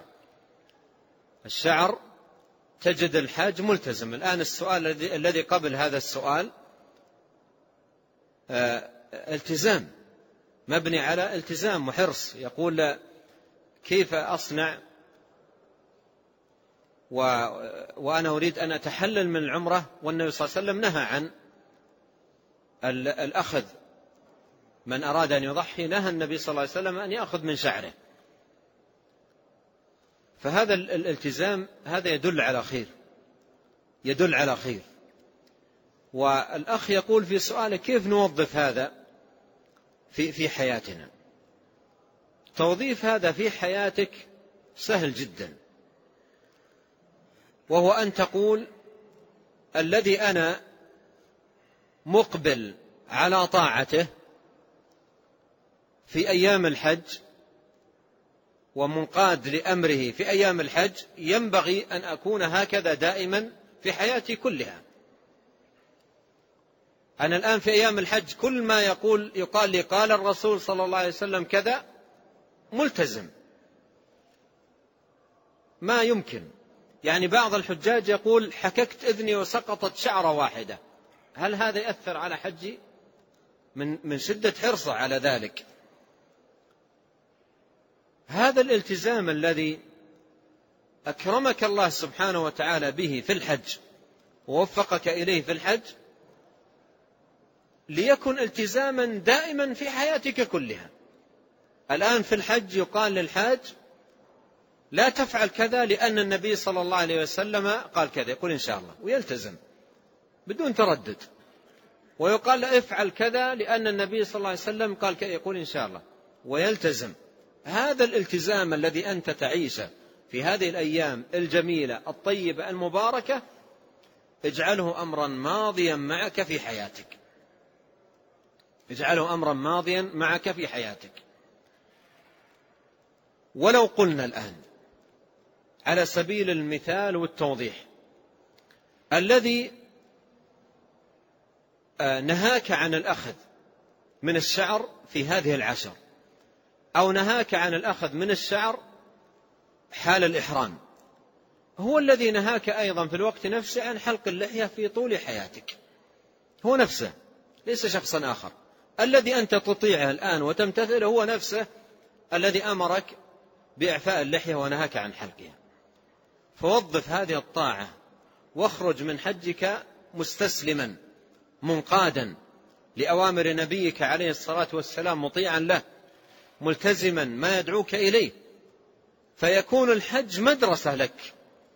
Speaker 2: الشعر تجد الحاج ملتزم. الآن السؤال الذي قبل هذا السؤال التزام مبني على التزام وحرص، يقول: كيف أصنع وأنا أريد أن أتحلل من العمرة والنبي صلى الله عليه وسلم نهى عن الأخذ، من أراد أن يضحي نهى النبي صلى الله عليه وسلم أن يأخذ من شعره. فهذا الالتزام هذا يدل على خير، يدل على خير. والأخ يقول في سؤاله: كيف نوظف هذا في حياتنا؟ توظيف هذا في حياتك سهل جدا، وهو أن تقول: الذي أنا مقبل على طاعته في أيام الحج ومنقاد لأمره في أيام الحج ينبغي أن أكون هكذا دائما في حياتي كلها. أنا الآن في أيام الحج كل ما يقال لي قال الرسول صلى الله عليه وسلم كذا ملتزم، ما يمكن. يعني بعض الحجاج يقول: حككت إذني وسقطت شعرة واحدة. هل هذا يأثر على حجي؟ من شدة حرصه على ذلك. هذا الالتزام الذي أكرمك الله سبحانه وتعالى به في الحج ووفقك إليه في الحج ليكن التزاما دائما في حياتك كلها. الآن في الحج يقال للحاج: لا تفعل كذا لأن النبي صلى الله عليه وسلم قال كذا، يقول إن شاء الله ويلتزم بدون تردد. ويقال له: افعل كذا لأن النبي صلى الله عليه وسلم قال كذا، يقول إن شاء الله ويلتزم. هذا الالتزام الذي أنت تعيشه في هذه الأيام الجميلة الطيبة المباركة اجعله أمرا ماضيا معك في حياتك، اجعله أمرا ماضيا معك في حياتك. ولو قلنا الآن على سبيل المثال والتوضيح: الذي نهاك عن الأخذ من الشعر في هذه العشر، أو نهاك عن الأخذ من الشعر حال الإحرام، هو الذي نهاك أيضا في الوقت نفسه عن حلق اللحية في طول حياتك، هو نفسه ليس شخصا آخر. الذي أنت تطيعه الآن وتمتثله هو نفسه الذي أمرك بإعفاء اللحية ونهاك عن حلقها. فوظف هذه الطاعة واخرج من حجك مستسلما منقادا لأوامر نبيك عليه الصلاة والسلام، مطيعا له ملتزما ما يدعوك إليه، فيكون الحج مدرسة لك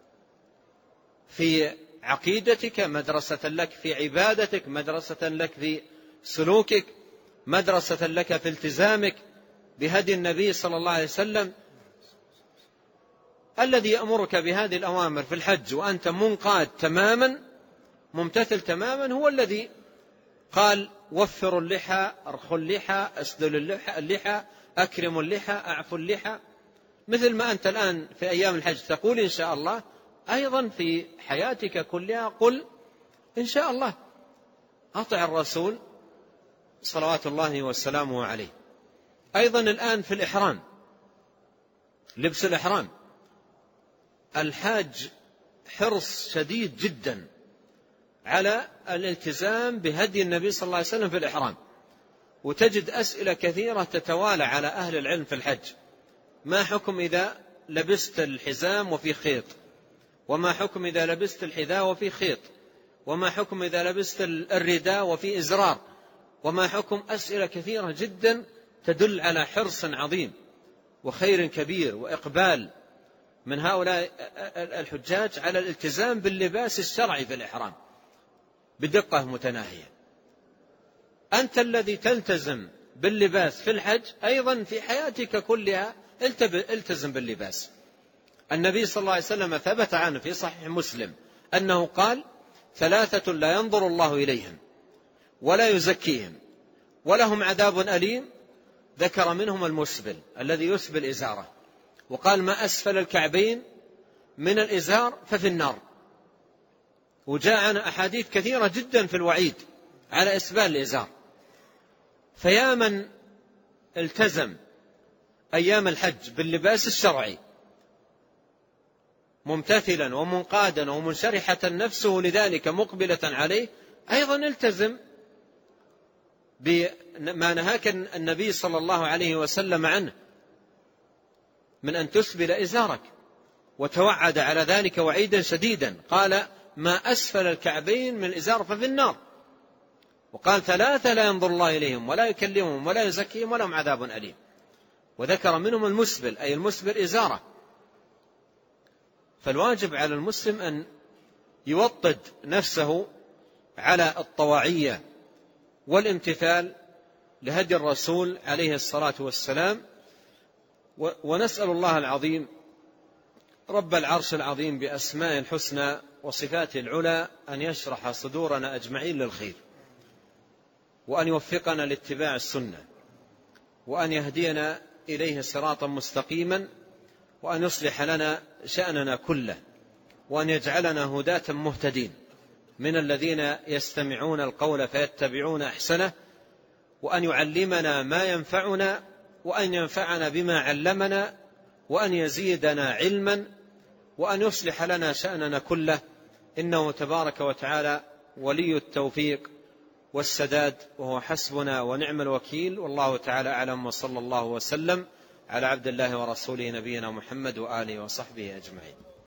Speaker 2: في عقيدتك، مدرسة لك في عبادتك، مدرسة لك في سلوكك، مدرسة لك في التزامك بهدي النبي صلى الله عليه وسلم. الذي يأمرك بهذه الأوامر في الحج وأنت منقاد تماما ممتثل تماما هو الذي قال وفروا اللحى، ارخوا اللحى، اسدلوا اللحى، أكرموا اللحى، أعفوا اللحى. مثل ما أنت الآن في أيام الحج تقول إن شاء الله، أيضا في حياتك كلها قل إن شاء الله. أطع الرسول صلوات الله وسلامه عليه. أيضا الآن في الإحرام، لبس الإحرام، الحاج حرص شديد جدا على الالتزام بهدي النبي صلى الله عليه وسلم في الإحرام، وتجد أسئلة كثيرة تتوالى على أهل العلم في الحج: ما حكم إذا لبست الحزام وفي خيط؟ وما حكم إذا لبست الحذاء وفي خيط؟ وما حكم إذا لبست الرداء وفي إزرار؟ وما حكم؟ أسئلة كثيرة جدا تدل على حرص عظيم وخير كبير وإقبال من هؤلاء الحجاج على الالتزام باللباس الشرعي في الإحرام بدقة متناهية. أنت الذي تلتزم باللباس في الحج أيضا في حياتك كلها التزم باللباس. النبي صلى الله عليه وسلم ثبت عنه في صحيح مسلم أنه قال: 3 لا ينظر الله إليهم ولا يزكيهم ولهم عذاب أليم. ذكر منهم المسبل الذي يسبل إزاره، وقال: ما أسفل الكعبين من الإزار ففي النار. وجاء عن أحاديث كثيرة جدا في الوعيد على إسبال الإزار. فيا من التزم أيام الحج باللباس الشرعي ممتثلا ومنقادا ومنشرحة نفسه لذلك مقبلة عليه، أيضا التزم بما نهاك النبي صلى الله عليه وسلم عنه من أن تسبل إزارك، وتوعد على ذلك وعيدا شديدا. قال: ما أسفل الكعبين من الإزار ففي النار. وقال: 3 لا ينظر الله إليهم ولا يكلمهم ولا يزكيهم ولهم عذاب أليم. وذكر منهم المسبل، أي المسبل إزاره. فالواجب على المسلم أن يوطد نفسه على الطواعية والامتثال لهدي الرسول عليه الصلاة والسلام. ونسأل الله العظيم رب العرش العظيم بأسماء الحسنى وصفاته العلى أن يشرح صدورنا أجمعين للخير، وأن يوفقنا لاتباع السنة، وأن يهدينا إليه صراطا مستقيما، وأن يصلح لنا شأننا كله، وأن يجعلنا هداة مهتدين من الذين يستمعون القول فيتبعون أحسنه، وأن يعلمنا ما ينفعنا، وأن ينفعنا بما علمنا، وأن يزيدنا علما، وأن يصلح لنا شأننا كله، إنه تبارك وتعالى ولي التوفيق والسداد، وهو حسبنا ونعم الوكيل. والله تعالى أعلم، وصلى الله وسلم على عبد الله ورسوله نبينا محمد وآله وصحبه أجمعين.